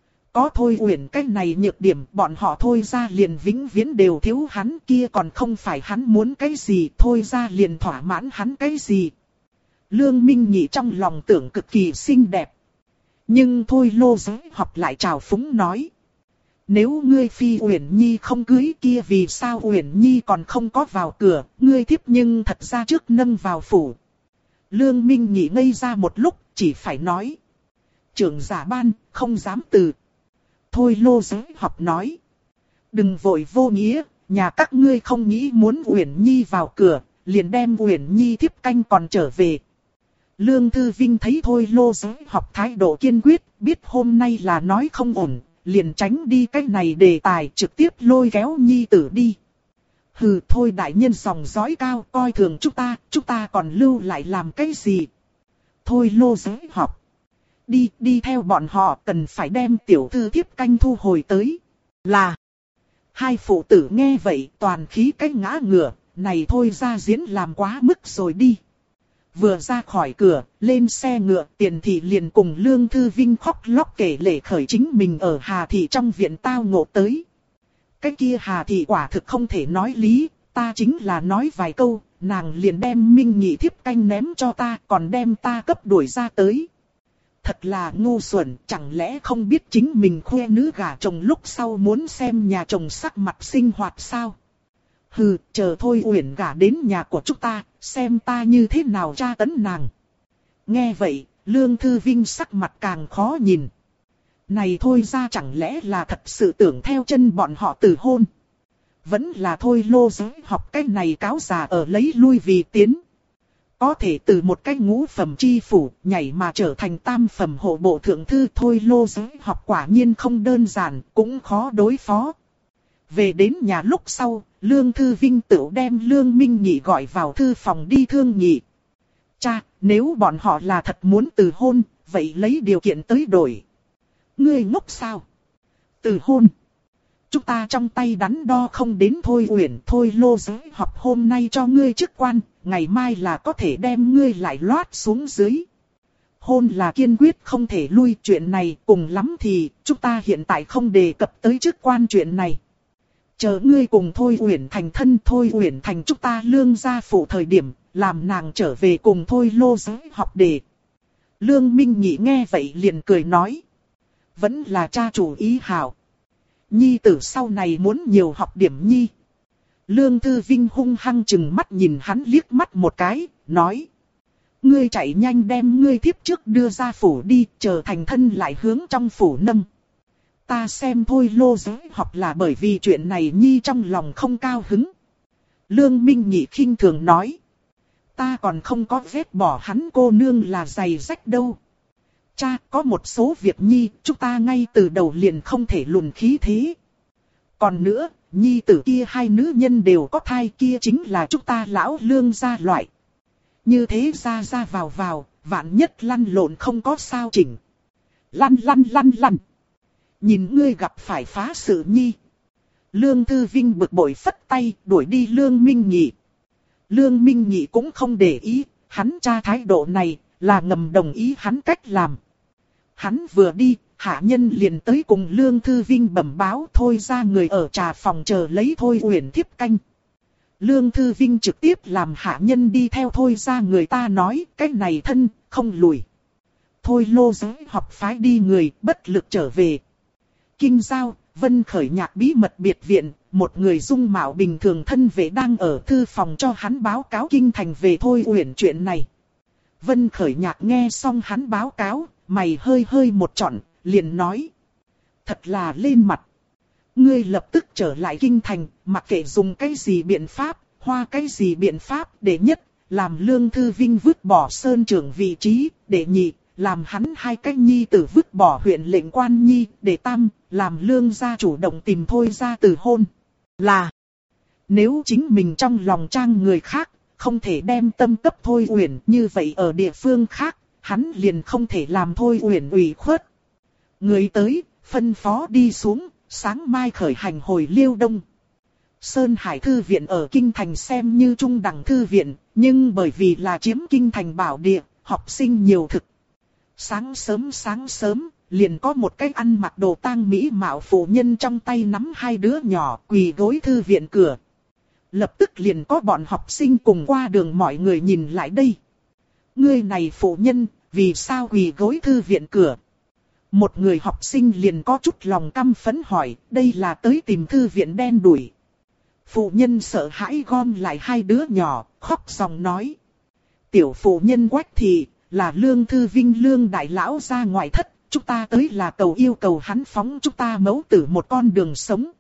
Có Thôi Uyển cái này nhược điểm, bọn họ Thôi ra liền vĩnh viễn đều thiếu hắn, kia còn không phải hắn muốn cái gì, Thôi ra liền thỏa mãn hắn cái gì. Lương Minh Nhị trong lòng tưởng cực kỳ xinh đẹp. Nhưng Thôi Lô Giới Học lại trào phúng nói. Nếu ngươi phi Uyển Nhi không cưới kia vì sao Uyển Nhi còn không có vào cửa, ngươi thiếp nhưng thật ra trước nâng vào phủ. Lương Minh Nhị ngây ra một lúc, chỉ phải nói. Trưởng giả ban, không dám từ. Thôi Lô Giới Học nói. Đừng vội vô nghĩa, nhà các ngươi không nghĩ muốn Uyển Nhi vào cửa, liền đem Uyển Nhi thiếp canh còn trở về. Lương Thư Vinh thấy Thôi Lô Giới Học thái độ kiên quyết, biết hôm nay là nói không ổn, liền tránh đi cái này đề tài trực tiếp lôi kéo Nhi tử đi. Hừ, thôi đại nhân dòng dõi cao, coi thường chúng ta còn lưu lại làm cái gì? Thôi Lô Giới Học. Đi theo bọn họ cần phải đem tiểu thư thiếp canh thu hồi tới. Là. Hai phụ tử nghe vậy toàn khí cách ngã ngửa, này thôi ra diễn làm quá mức rồi đi. Vừa ra khỏi cửa, lên xe ngựa, Tiền Thị liền cùng Lương Thư Vinh khóc lóc kể lể khởi chính mình ở Hà Thị trong viện tao ngộ tới. Cái kia Hà Thị quả thực không thể nói lý, ta chính là nói vài câu, nàng liền đem Minh Nhị thiếp canh ném cho ta, còn đem ta cấp đuổi ra tới. Thật là ngu xuẩn, chẳng lẽ không biết chính mình khoe nữ gả chồng lúc sau muốn xem nhà chồng sắc mặt sinh hoạt sao? Hừ, chờ Thôi Uyển gả đến nhà của chúng ta, xem ta như thế nào tra tấn nàng. Nghe vậy, Lương Thư Vinh sắc mặt càng khó nhìn. Này thôi ra chẳng lẽ là thật sự tưởng theo chân bọn họ từ hôn. Vẫn là Thôi Lô Giới Học cái này cáo già ở lấy lui vì tiến. Có thể từ một cái ngũ phẩm chi phủ nhảy mà trở thành tam phẩm hộ bộ thượng thư. Thôi Lô Giới Học quả nhiên không đơn giản, cũng khó đối phó. Về đến nhà lúc sau, Lương Thư Vinh tự đem Lương Minh Nhị gọi vào thư phòng đi thương nghị. Cha, nếu bọn họ là thật muốn từ hôn, vậy lấy điều kiện tới đổi. Ngươi ngốc sao? Từ hôn. Chúng ta trong tay đắn đo không đến Thôi Uyển. Thôi Lô giới học hôm nay cho ngươi chức quan, ngày mai là có thể đem ngươi lại loát xuống dưới. Hôn là kiên quyết không thể lui, chuyện này cùng lắm thì chúng ta hiện tại không đề cập tới chức quan chuyện này. Chờ ngươi cùng Thôi Uyển thành thân, Thôi Uyển thành chúng ta Lương gia phụ thời điểm, làm nàng trở về cùng Thôi Lô giới học đề. Lương Minh Nhị nghe vậy liền cười nói. Vẫn là cha chủ ý hảo. Nhi tử sau này muốn nhiều học điểm nhi. Lương Thư Vinh hung hăng chừng mắt nhìn hắn liếc mắt một cái, nói. Ngươi chạy nhanh đem ngươi thiếp trước đưa ra phủ đi, chờ thành thân lại hướng trong phủ nâng. Ta xem Thôi Lô giới học là bởi vì chuyện này nhi trong lòng không cao hứng. Lương Minh Nhị khinh thường nói. Ta còn không có vết bỏ hắn cô nương là giày rách đâu. Cha, có một số việc nhi, chúng ta ngay từ đầu liền không thể lùn khí thế. Còn nữa, nhi tử kia hai nữ nhân đều có thai, kia chính là chúng ta lão Lương gia loại. Như thế ra ra vào, vạn nhất lăn lộn không có sao chỉnh. Lăn. Nhìn ngươi gặp phải phá sự nhi. Lương Thư Vinh bực bội phất tay, đuổi đi Lương Minh Nhị. Lương Minh Nhị cũng không để ý, hắn cha thái độ này là ngầm đồng ý hắn cách làm. Hắn vừa đi, hạ nhân liền tới cùng Lương Thư Vinh bẩm báo Thôi ra người ở trà phòng chờ lấy Thôi Uyển thiếp canh. Lương Thư Vinh trực tiếp làm hạ nhân đi theo Thôi ra người ta nói cái này thân, không lùi. Thôi Lô giới học phái đi người, bất lực trở về. Kinh Giao, Vân Khởi Nhạc bí mật biệt viện, một người dung mạo bình thường thân vệ đang ở thư phòng cho hắn báo cáo kinh thành về Thôi Uyển chuyện này. Vân Khởi Nhạc nghe xong hắn báo cáo, mày hơi một trọn, liền nói. Thật là lên mặt. Ngươi lập tức trở lại kinh thành, mặc kệ dùng cái gì biện pháp, hoa cái gì biện pháp, để nhất, làm Lương Thư Vinh vứt bỏ Sơn trưởng vị trí, để nhị, làm hắn hai cái nhi tử vứt bỏ huyện lệnh quan nhi, để tam, làm Lương gia chủ động tìm Thôi ra từ hôn. Là, nếu chính mình trong lòng trang người khác, không thể đem tâm cấp Thôi Uyển, như vậy ở địa phương khác, hắn liền không thể làm Thôi Uyển ủy khuất. Người tới, phân phó đi xuống, sáng mai khởi hành hồi Liêu Đông. Sơn Hải Thư viện ở Kinh Thành xem như trung đẳng thư viện, nhưng bởi vì là chiếm Kinh Thành bảo địa, học sinh nhiều thực. Sáng sớm, liền có một cái ăn mặc đồ tang mỹ mạo phụ nhân trong tay nắm hai đứa nhỏ quỳ gối thư viện cửa. Lập tức liền có bọn học sinh cùng qua đường mọi người nhìn lại đây. Ngươi này phụ nhân, vì sao quỳ gối thư viện cửa? Một người học sinh liền có chút lòng căm phẫn hỏi, đây là tới tìm thư viện đen đuổi. Phụ nhân sợ hãi gom lại hai đứa nhỏ, khóc ròng nói. Tiểu phụ nhân Quách Thị, là Lương Thư Vinh Lương đại lão ra ngoại thất, chúng ta tới là yêu cầu hắn phóng chúng ta mẫu tử một con đường sống.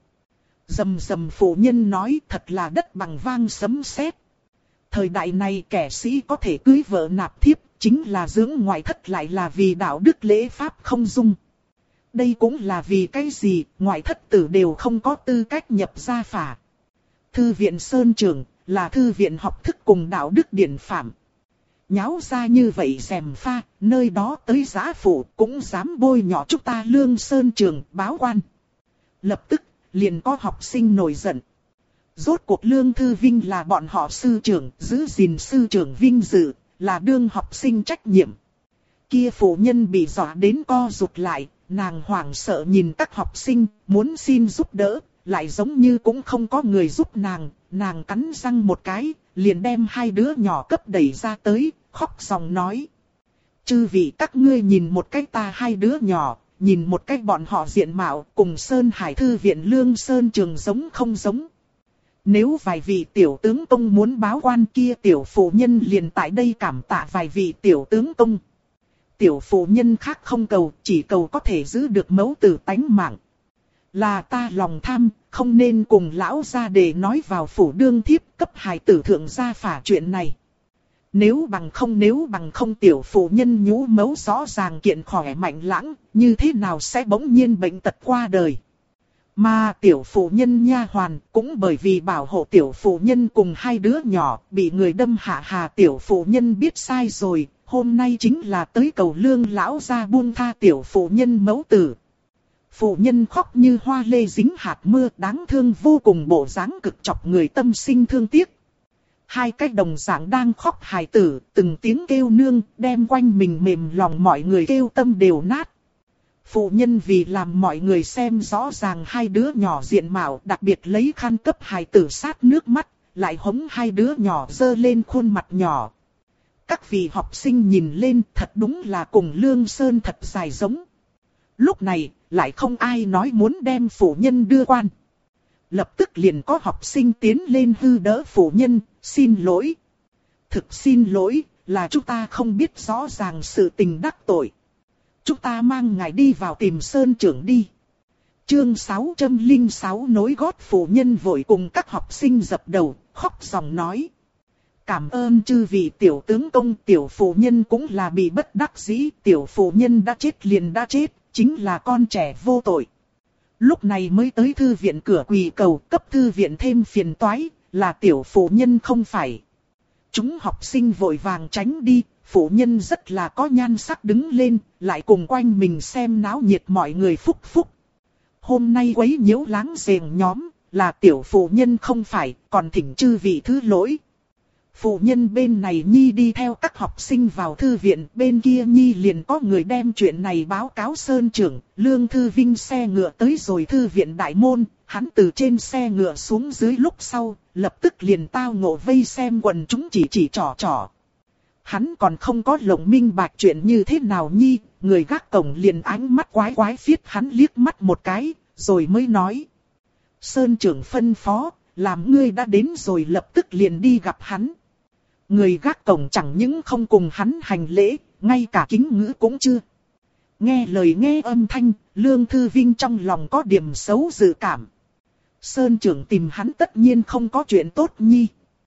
Rầm phụ nhân nói, thật là đất bằng vang sấm sét. Thời đại này kẻ sĩ có thể cưới vợ nạp thiếp, chính là dưỡng ngoại thất lại là vì đạo đức lễ pháp không dung. Đây cũng là vì cái gì, ngoại thất tử đều không có tư cách nhập gia phả. Thư viện Sơn Trưởng, là thư viện học thức cùng đạo đức điển phạm. Nháo ra như vậy rèm pha, nơi đó tới giã phụ cũng dám bôi nhọ chúng ta Lương Sơn Trưởng báo quan. Lập tức, liền có học sinh nổi giận. Rốt cuộc Lương Thư Vinh là bọn họ sư trưởng, giữ gìn sư trưởng vinh dự, là đương học sinh trách nhiệm. Kia phụ nhân bị dọa đến co rụt lại, nàng hoảng sợ nhìn các học sinh, muốn xin giúp đỡ, lại giống như cũng không có người giúp nàng, nàng cắn răng một cái, liền đem hai đứa nhỏ cấp đẩy ra tới, khóc ròng nói. Chư vị các ngươi nhìn một cái ta hai đứa nhỏ, nhìn một cái bọn họ diện mạo, cùng Sơn Hải Thư viện Lương Sơn Trường giống không giống. Nếu vài vị tiểu tướng công muốn báo quan kia tiểu phụ nhân liền tại đây cảm tạ vài vị tiểu tướng công. Tiểu phụ nhân khác không cầu, chỉ cầu có thể giữ được mẫu tử tánh mạng. Là ta lòng tham, không nên cùng lão gia để nói vào phủ đương thiếp cấp hài tử thượng gia phả chuyện này. Nếu bằng không tiểu phụ nhân nhũ mấu rõ ràng kiện khỏe mạnh lãng, như thế nào sẽ bỗng nhiên bệnh tật qua đời. Mà tiểu phụ nhân nha hoàn cũng bởi vì bảo hộ tiểu phụ nhân cùng hai đứa nhỏ bị người đâm hạ hà, tiểu phụ nhân biết sai rồi, hôm nay chính là tới cầu Lương lão gia buông tha tiểu phụ nhân mẫu tử. Phụ nhân khóc như hoa lê dính hạt mưa, đáng thương vô cùng, bộ dáng cực chọc người tâm sinh thương tiếc. Hai cái đồng dạng đang khóc hài tử, từng tiếng kêu nương, đem quanh mình mềm lòng mọi người kêu tâm đều nát. Phụ nhân vì làm mọi người xem rõ ràng hai đứa nhỏ diện mạo, đặc biệt lấy khăn cấp hài tử sát nước mắt, lại hống hai đứa nhỏ dơ lên khuôn mặt nhỏ. Các vị học sinh nhìn lên thật đúng là cùng Lương Sơn thật dài giống. Lúc này, lại không ai nói muốn đem phụ nhân đưa quan. Lập tức liền có học sinh tiến lên hư đỡ phụ nhân, xin lỗi. Thực xin lỗi, là chúng ta không biết rõ ràng sự tình đắc tội. Chúng ta mang ngài đi vào tìm Sơn trưởng đi. Chương 606 nối gót phụ nhân vội cùng các học sinh dập đầu, khóc ròng nói. Cảm ơn chư vị tiểu tướng công, tiểu phụ nhân cũng là bị bất đắc dĩ, tiểu phụ nhân đã chết liền đã chết, chính là con trẻ vô tội. Lúc này mới tới thư viện cửa quỳ cầu, cấp thư viện thêm phiền toái, là tiểu phụ nhân không phải. Chúng học sinh vội vàng tránh đi, phụ nhân rất là có nhan sắc đứng lên, lại cùng quanh mình xem náo nhiệt mọi người phúc phúc. Hôm nay quấy nhiễu láng giềng nhóm, là tiểu phụ nhân không phải, còn thỉnh chư vị thứ lỗi. Phụ nhân bên này Nhi đi theo các học sinh vào thư viện, bên kia Nhi liền có người đem chuyện này báo cáo Sơn trưởng. Lương Thư Vinh xe ngựa tới rồi thư viện đại môn, hắn từ trên xe ngựa xuống dưới lúc sau, lập tức liền tao ngộ vây xem quần chúng chỉ trỏ trỏ. Hắn còn không có lộng minh bạch chuyện như thế nào Nhi, người gác cổng liền ánh mắt quái quái phiết hắn liếc mắt một cái, rồi mới nói. Sơn trưởng phân phó, làm ngươi đã đến rồi lập tức liền đi gặp hắn. Người gác cổng chẳng những không cùng hắn hành lễ, ngay cả kính ngữ cũng chưa. Nghe lời nghe âm thanh, Lương Thư Vinh trong lòng có điểm xấu dự cảm. Sơn trưởng tìm hắn tất nhiên không có chuyện tốt Nhi.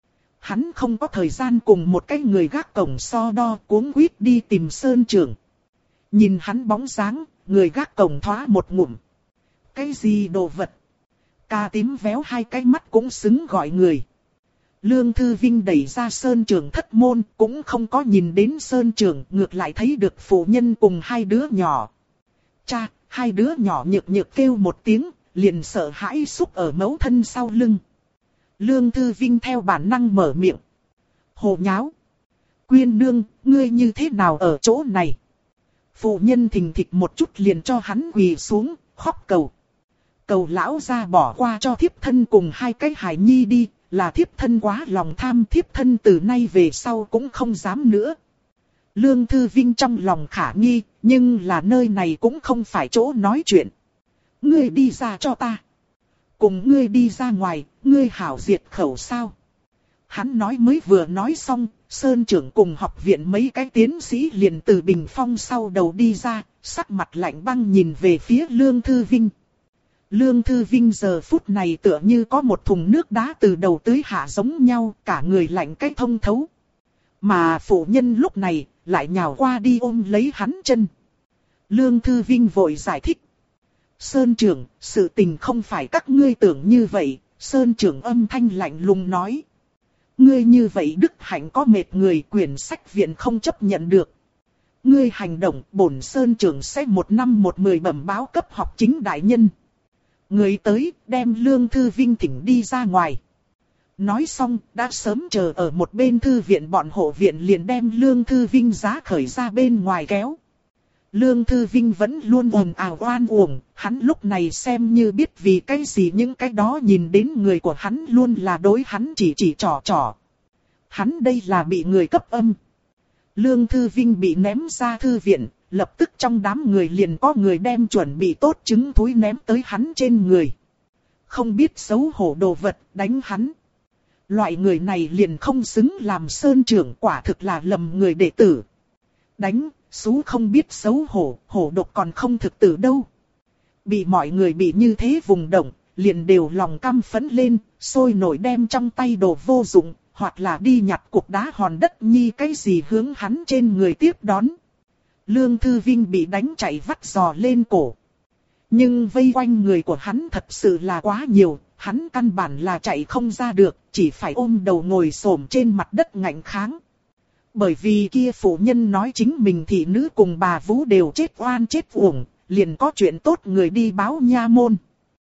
Hắn không có thời gian cùng một cái người gác cổng so đo, cuống quýt đi tìm Sơn trưởng. Nhìn hắn bóng dáng, người gác cổng thoá một ngụm. Cái gì đồ vật? Cà tím véo hai cái mắt cũng xứng gọi người. Lương Thư Vinh đẩy ra Sơn trưởng thất môn, cũng không có nhìn đến Sơn trưởng, ngược lại thấy được phụ nhân cùng hai đứa nhỏ. Cha, hai đứa nhỏ nhược nhược kêu một tiếng, liền sợ hãi xúc ở mẫu thân sau lưng. Lương Thư Vinh theo bản năng mở miệng. Hồ nháo. Quyên nương, ngươi như thế nào ở chỗ này? Phụ nhân thình thịch một chút liền cho hắn quỳ xuống, khóc cầu. Cầu lão ra bỏ qua cho thiếp thân cùng hai cái hài nhi đi, là thiếp thân quá lòng tham, thiếp thân từ nay về sau cũng không dám nữa. Lương Thư Vinh trong lòng khả nghi, nhưng là nơi này cũng không phải chỗ nói chuyện. Ngươi đi ra cho ta. Cùng ngươi đi ra ngoài, ngươi hảo diệt khẩu sao? Hắn nói mới vừa nói xong, Sơn trưởng cùng học viện mấy cái tiến sĩ liền từ bình phong sau đầu đi ra, sắc mặt lạnh băng nhìn về phía Lương Thư Vinh. Lương Thư Vinh giờ phút này tựa như có một thùng nước đá từ đầu tới hạ giống nhau, cả người lạnh cái thông thấu. Mà phụ nhân lúc này, lại nhào qua đi ôm lấy hắn chân. Lương Thư Vinh vội giải thích. Sơn trưởng, sự tình không phải các ngươi tưởng như vậy, Sơn trưởng âm thanh lạnh lùng nói. Ngươi như vậy đức hạnh có mệt người, quyển sách viện không chấp nhận được. Ngươi hành động, bổn Sơn trưởng sẽ 1 năm 1 10 bẩm báo cấp học chính đại nhân. Người tới, đem Lương Thư Vinh thỉnh đi ra ngoài. Nói xong, đã sớm chờ ở một bên thư viện, bọn hộ viện liền đem Lương Thư Vinh giá khởi ra bên ngoài kéo. Lương Thư Vinh vẫn luôn ồn ào oan uổng, hắn lúc này xem như biết vì cái gì những cái đó nhìn đến người của hắn luôn là đối hắn chỉ trỏ trỏ. Hắn đây là bị người cấp âm. Lương Thư Vinh bị ném ra thư viện, lập tức trong đám người liền có người đem chuẩn bị tốt trứng thúi ném tới hắn trên người. Không biết xấu hổ đồ vật, đánh hắn. Loại người này liền không xứng làm sơn trưởng, quả thực là lầm người đệ tử. Đánh, xú không biết xấu hổ, hổ độc còn không thực tử đâu. Bị mọi người bị như thế vùng động, liền đều lòng căm phẫn lên, sôi nổi đem trong tay đồ vô dụng, hoặc là đi nhặt cục đá hòn đất nhi cái gì hướng hắn trên người tiếp đón. Lương Thư Vinh bị đánh chạy vắt giò lên cổ. Nhưng vây quanh người của hắn thật sự là quá nhiều, hắn căn bản là chạy không ra được, chỉ phải ôm đầu ngồi xổm trên mặt đất ngạnh kháng. Bởi vì kia phụ nhân nói chính mình thị nữ cùng bà Vũ đều chết oan chết uổng, liền có chuyện tốt người đi báo nha môn.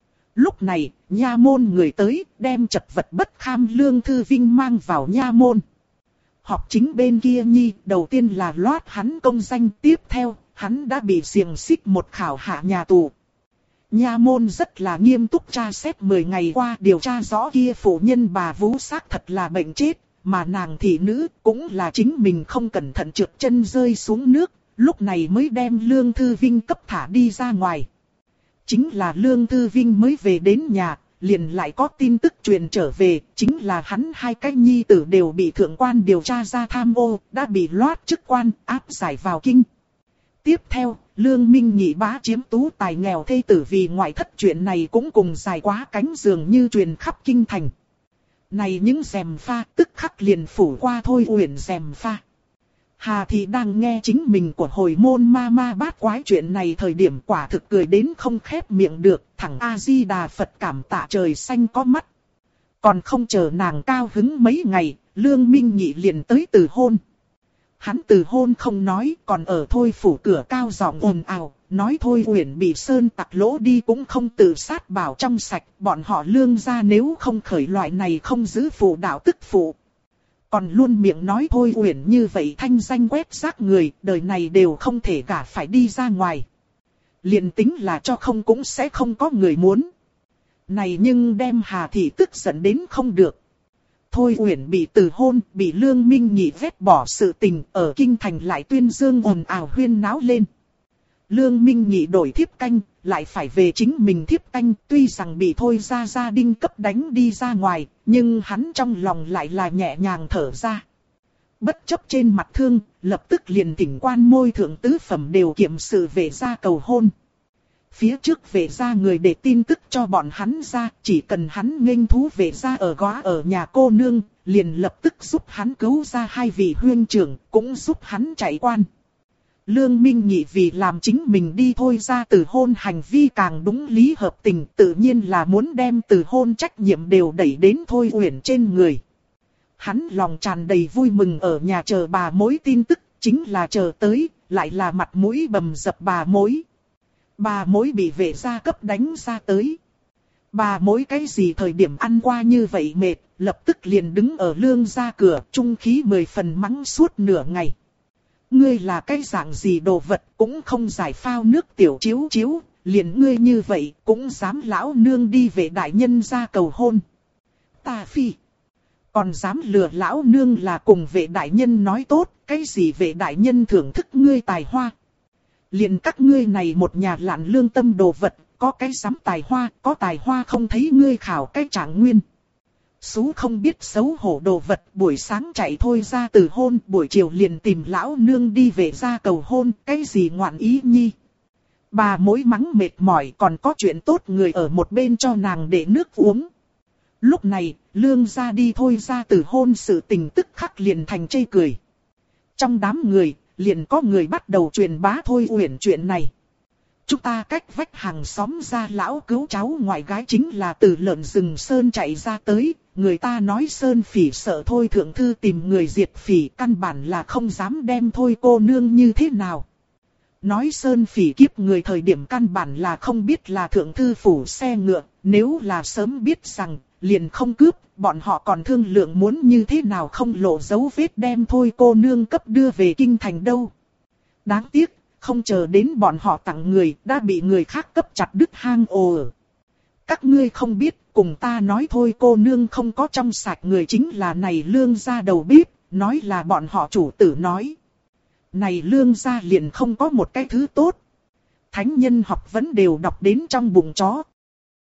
Lúc này, nha môn người tới, đem chật vật bất kham Lương Thư Vinh mang vào nha môn. Họp chính bên kia nhi, đầu tiên là loát hắn công danh, tiếp theo, hắn đã bị xiềng xích một khảo hạ nhà tù. Nha môn rất là nghiêm túc tra xét 10 ngày qua điều tra rõ kia phụ nhân bà Vũ xác thật là bệnh chết, mà nàng thị nữ cũng là chính mình không cẩn thận trượt chân rơi xuống nước, lúc này mới đem Lương Thư Vinh cấp thả đi ra ngoài. Chính là Lương Thư Vinh mới về đến nhà, liền lại có tin tức truyền trở về, chính là hắn hai cái nhi tử đều bị thượng quan điều tra ra tham ô, đã bị loát chức quan, áp giải vào kinh. Tiếp theo, Lương Minh Nhị bá chiếm tú tài nghèo thê tử vì ngoại thất chuyện này cũng cùng dài quá cánh dường như truyền khắp kinh thành. Này những rèm pha tức khắc liền phủ qua Thôi Uyển rèm pha. Hà Thị đang nghe chính mình của hồi môn ma ma bát quái chuyện này thời điểm quả thực cười đến không khép miệng được, thẳng A-di-đà Phật cảm tạ trời xanh có mắt. Còn không chờ nàng cao hứng mấy ngày, Lương Minh Nhị liền tới từ hôn. Hắn từ hôn không nói, còn ở Thôi phủ cửa cao giọng ồn ào, nói Thôi Uyển bị sơn tặc lỗ đi cũng không tự sát bảo trong sạch, bọn họ Lương gia nếu không khởi loại này không giữ phụ đạo tức phụ. Còn luôn miệng nói Thôi Uyển như vậy thanh danh quét rác người, đời này đều không thể gả phải đi ra ngoài. Liền tính là cho không cũng sẽ không có người muốn. Này nhưng đem Hà Thị tức giận đến không được. Thôi Uyển bị từ hôn, bị Lương Minh Nhị vét bỏ sự tình, ở kinh thành lại tuyên dương ồn ào huyên náo lên. Lương Minh Nhị đổi thiếp canh, lại phải về chính mình thiếp canh, tuy rằng bị Thôi gia đình cấp đánh đi ra ngoài, nhưng hắn trong lòng lại là nhẹ nhàng thở ra. Bất chấp trên mặt thương, lập tức liền thỉnh quan môi thượng tứ phẩm đều kiệm sự về gia cầu hôn. Phía trước về gia người để tin tức cho bọn hắn ra, chỉ cần hắn nghênh thú về gia ở góa ở nhà cô nương, liền lập tức giúp hắn cứu ra hai vị huynh trưởng, cũng giúp hắn chạy quan. Lương Minh Nhị vì làm chính mình đi Thôi ra từ hôn hành vi càng đúng lý hợp tình, tự nhiên là muốn đem từ hôn trách nhiệm đều đẩy đến Thôi Uyển trên người. Hắn lòng tràn đầy vui mừng ở nhà chờ bà mối tin tức, chính là chờ tới, lại là mặt mũi bầm dập bà mối. Bà mối bị vệ gia cấp đánh ra tới. Bà mối cái gì thời điểm ăn qua như vậy mệt, lập tức liền đứng ở Lương gia cửa, trung khí 10 phần mắng suốt nửa ngày. Ngươi là cái dạng gì đồ vật cũng không giải phao nước tiểu chiếu chiếu, liền ngươi như vậy cũng dám lão nương đi về đại nhân gia cầu hôn. Ta phi. Còn dám lừa lão nương là cùng vệ đại nhân nói tốt, cái gì vệ đại nhân thưởng thức ngươi tài hoa. Liền các ngươi này một nhà lạn lương tâm đồ vật, có cái dám tài hoa, có tài hoa không thấy ngươi khảo cái trạng nguyên. Sú không biết xấu hổ đồ vật, buổi sáng chạy Thôi ra từ hôn, buổi chiều liền tìm lão nương đi về ra cầu hôn, cái gì ngoạn ý nhi. Bà mối mắng mệt mỏi còn có chuyện tốt người ở một bên cho nàng để nước uống. Lúc này, Lương gia đi Thôi ra từ hôn sự tình tức khắc liền thành chê cười. Trong đám người, liền có người bắt đầu truyền bá Thôi Uyển chuyện này. Chúng ta cách vách hàng xóm ra lão cứu cháu ngoại gái chính là từ lợn rừng Sơn chạy ra tới, người ta nói Sơn Phỉ sợ Thôi thượng thư tìm người diệt phỉ, căn bản là không dám đem Thôi cô nương như thế nào. Nói Sơn Phỉ kiếp người thời điểm căn bản là không biết là thượng thư phủ xe ngựa, nếu là sớm biết rằng, liền không cướp, bọn họ còn thương lượng muốn như thế nào không lộ dấu vết đem Thôi cô nương cấp đưa về kinh thành đâu. Đáng tiếc, không chờ đến bọn họ tặng người, đã bị người khác cấp chặt đứt hang ồ. Các ngươi không biết, cùng ta nói Thôi cô nương không có trong sạch người chính là này Lương gia đầu bếp, nói là bọn họ chủ tử nói. Này Lương gia liền không có một cái thứ tốt. Thánh nhân học vẫn đều đọc đến trong bụng chó.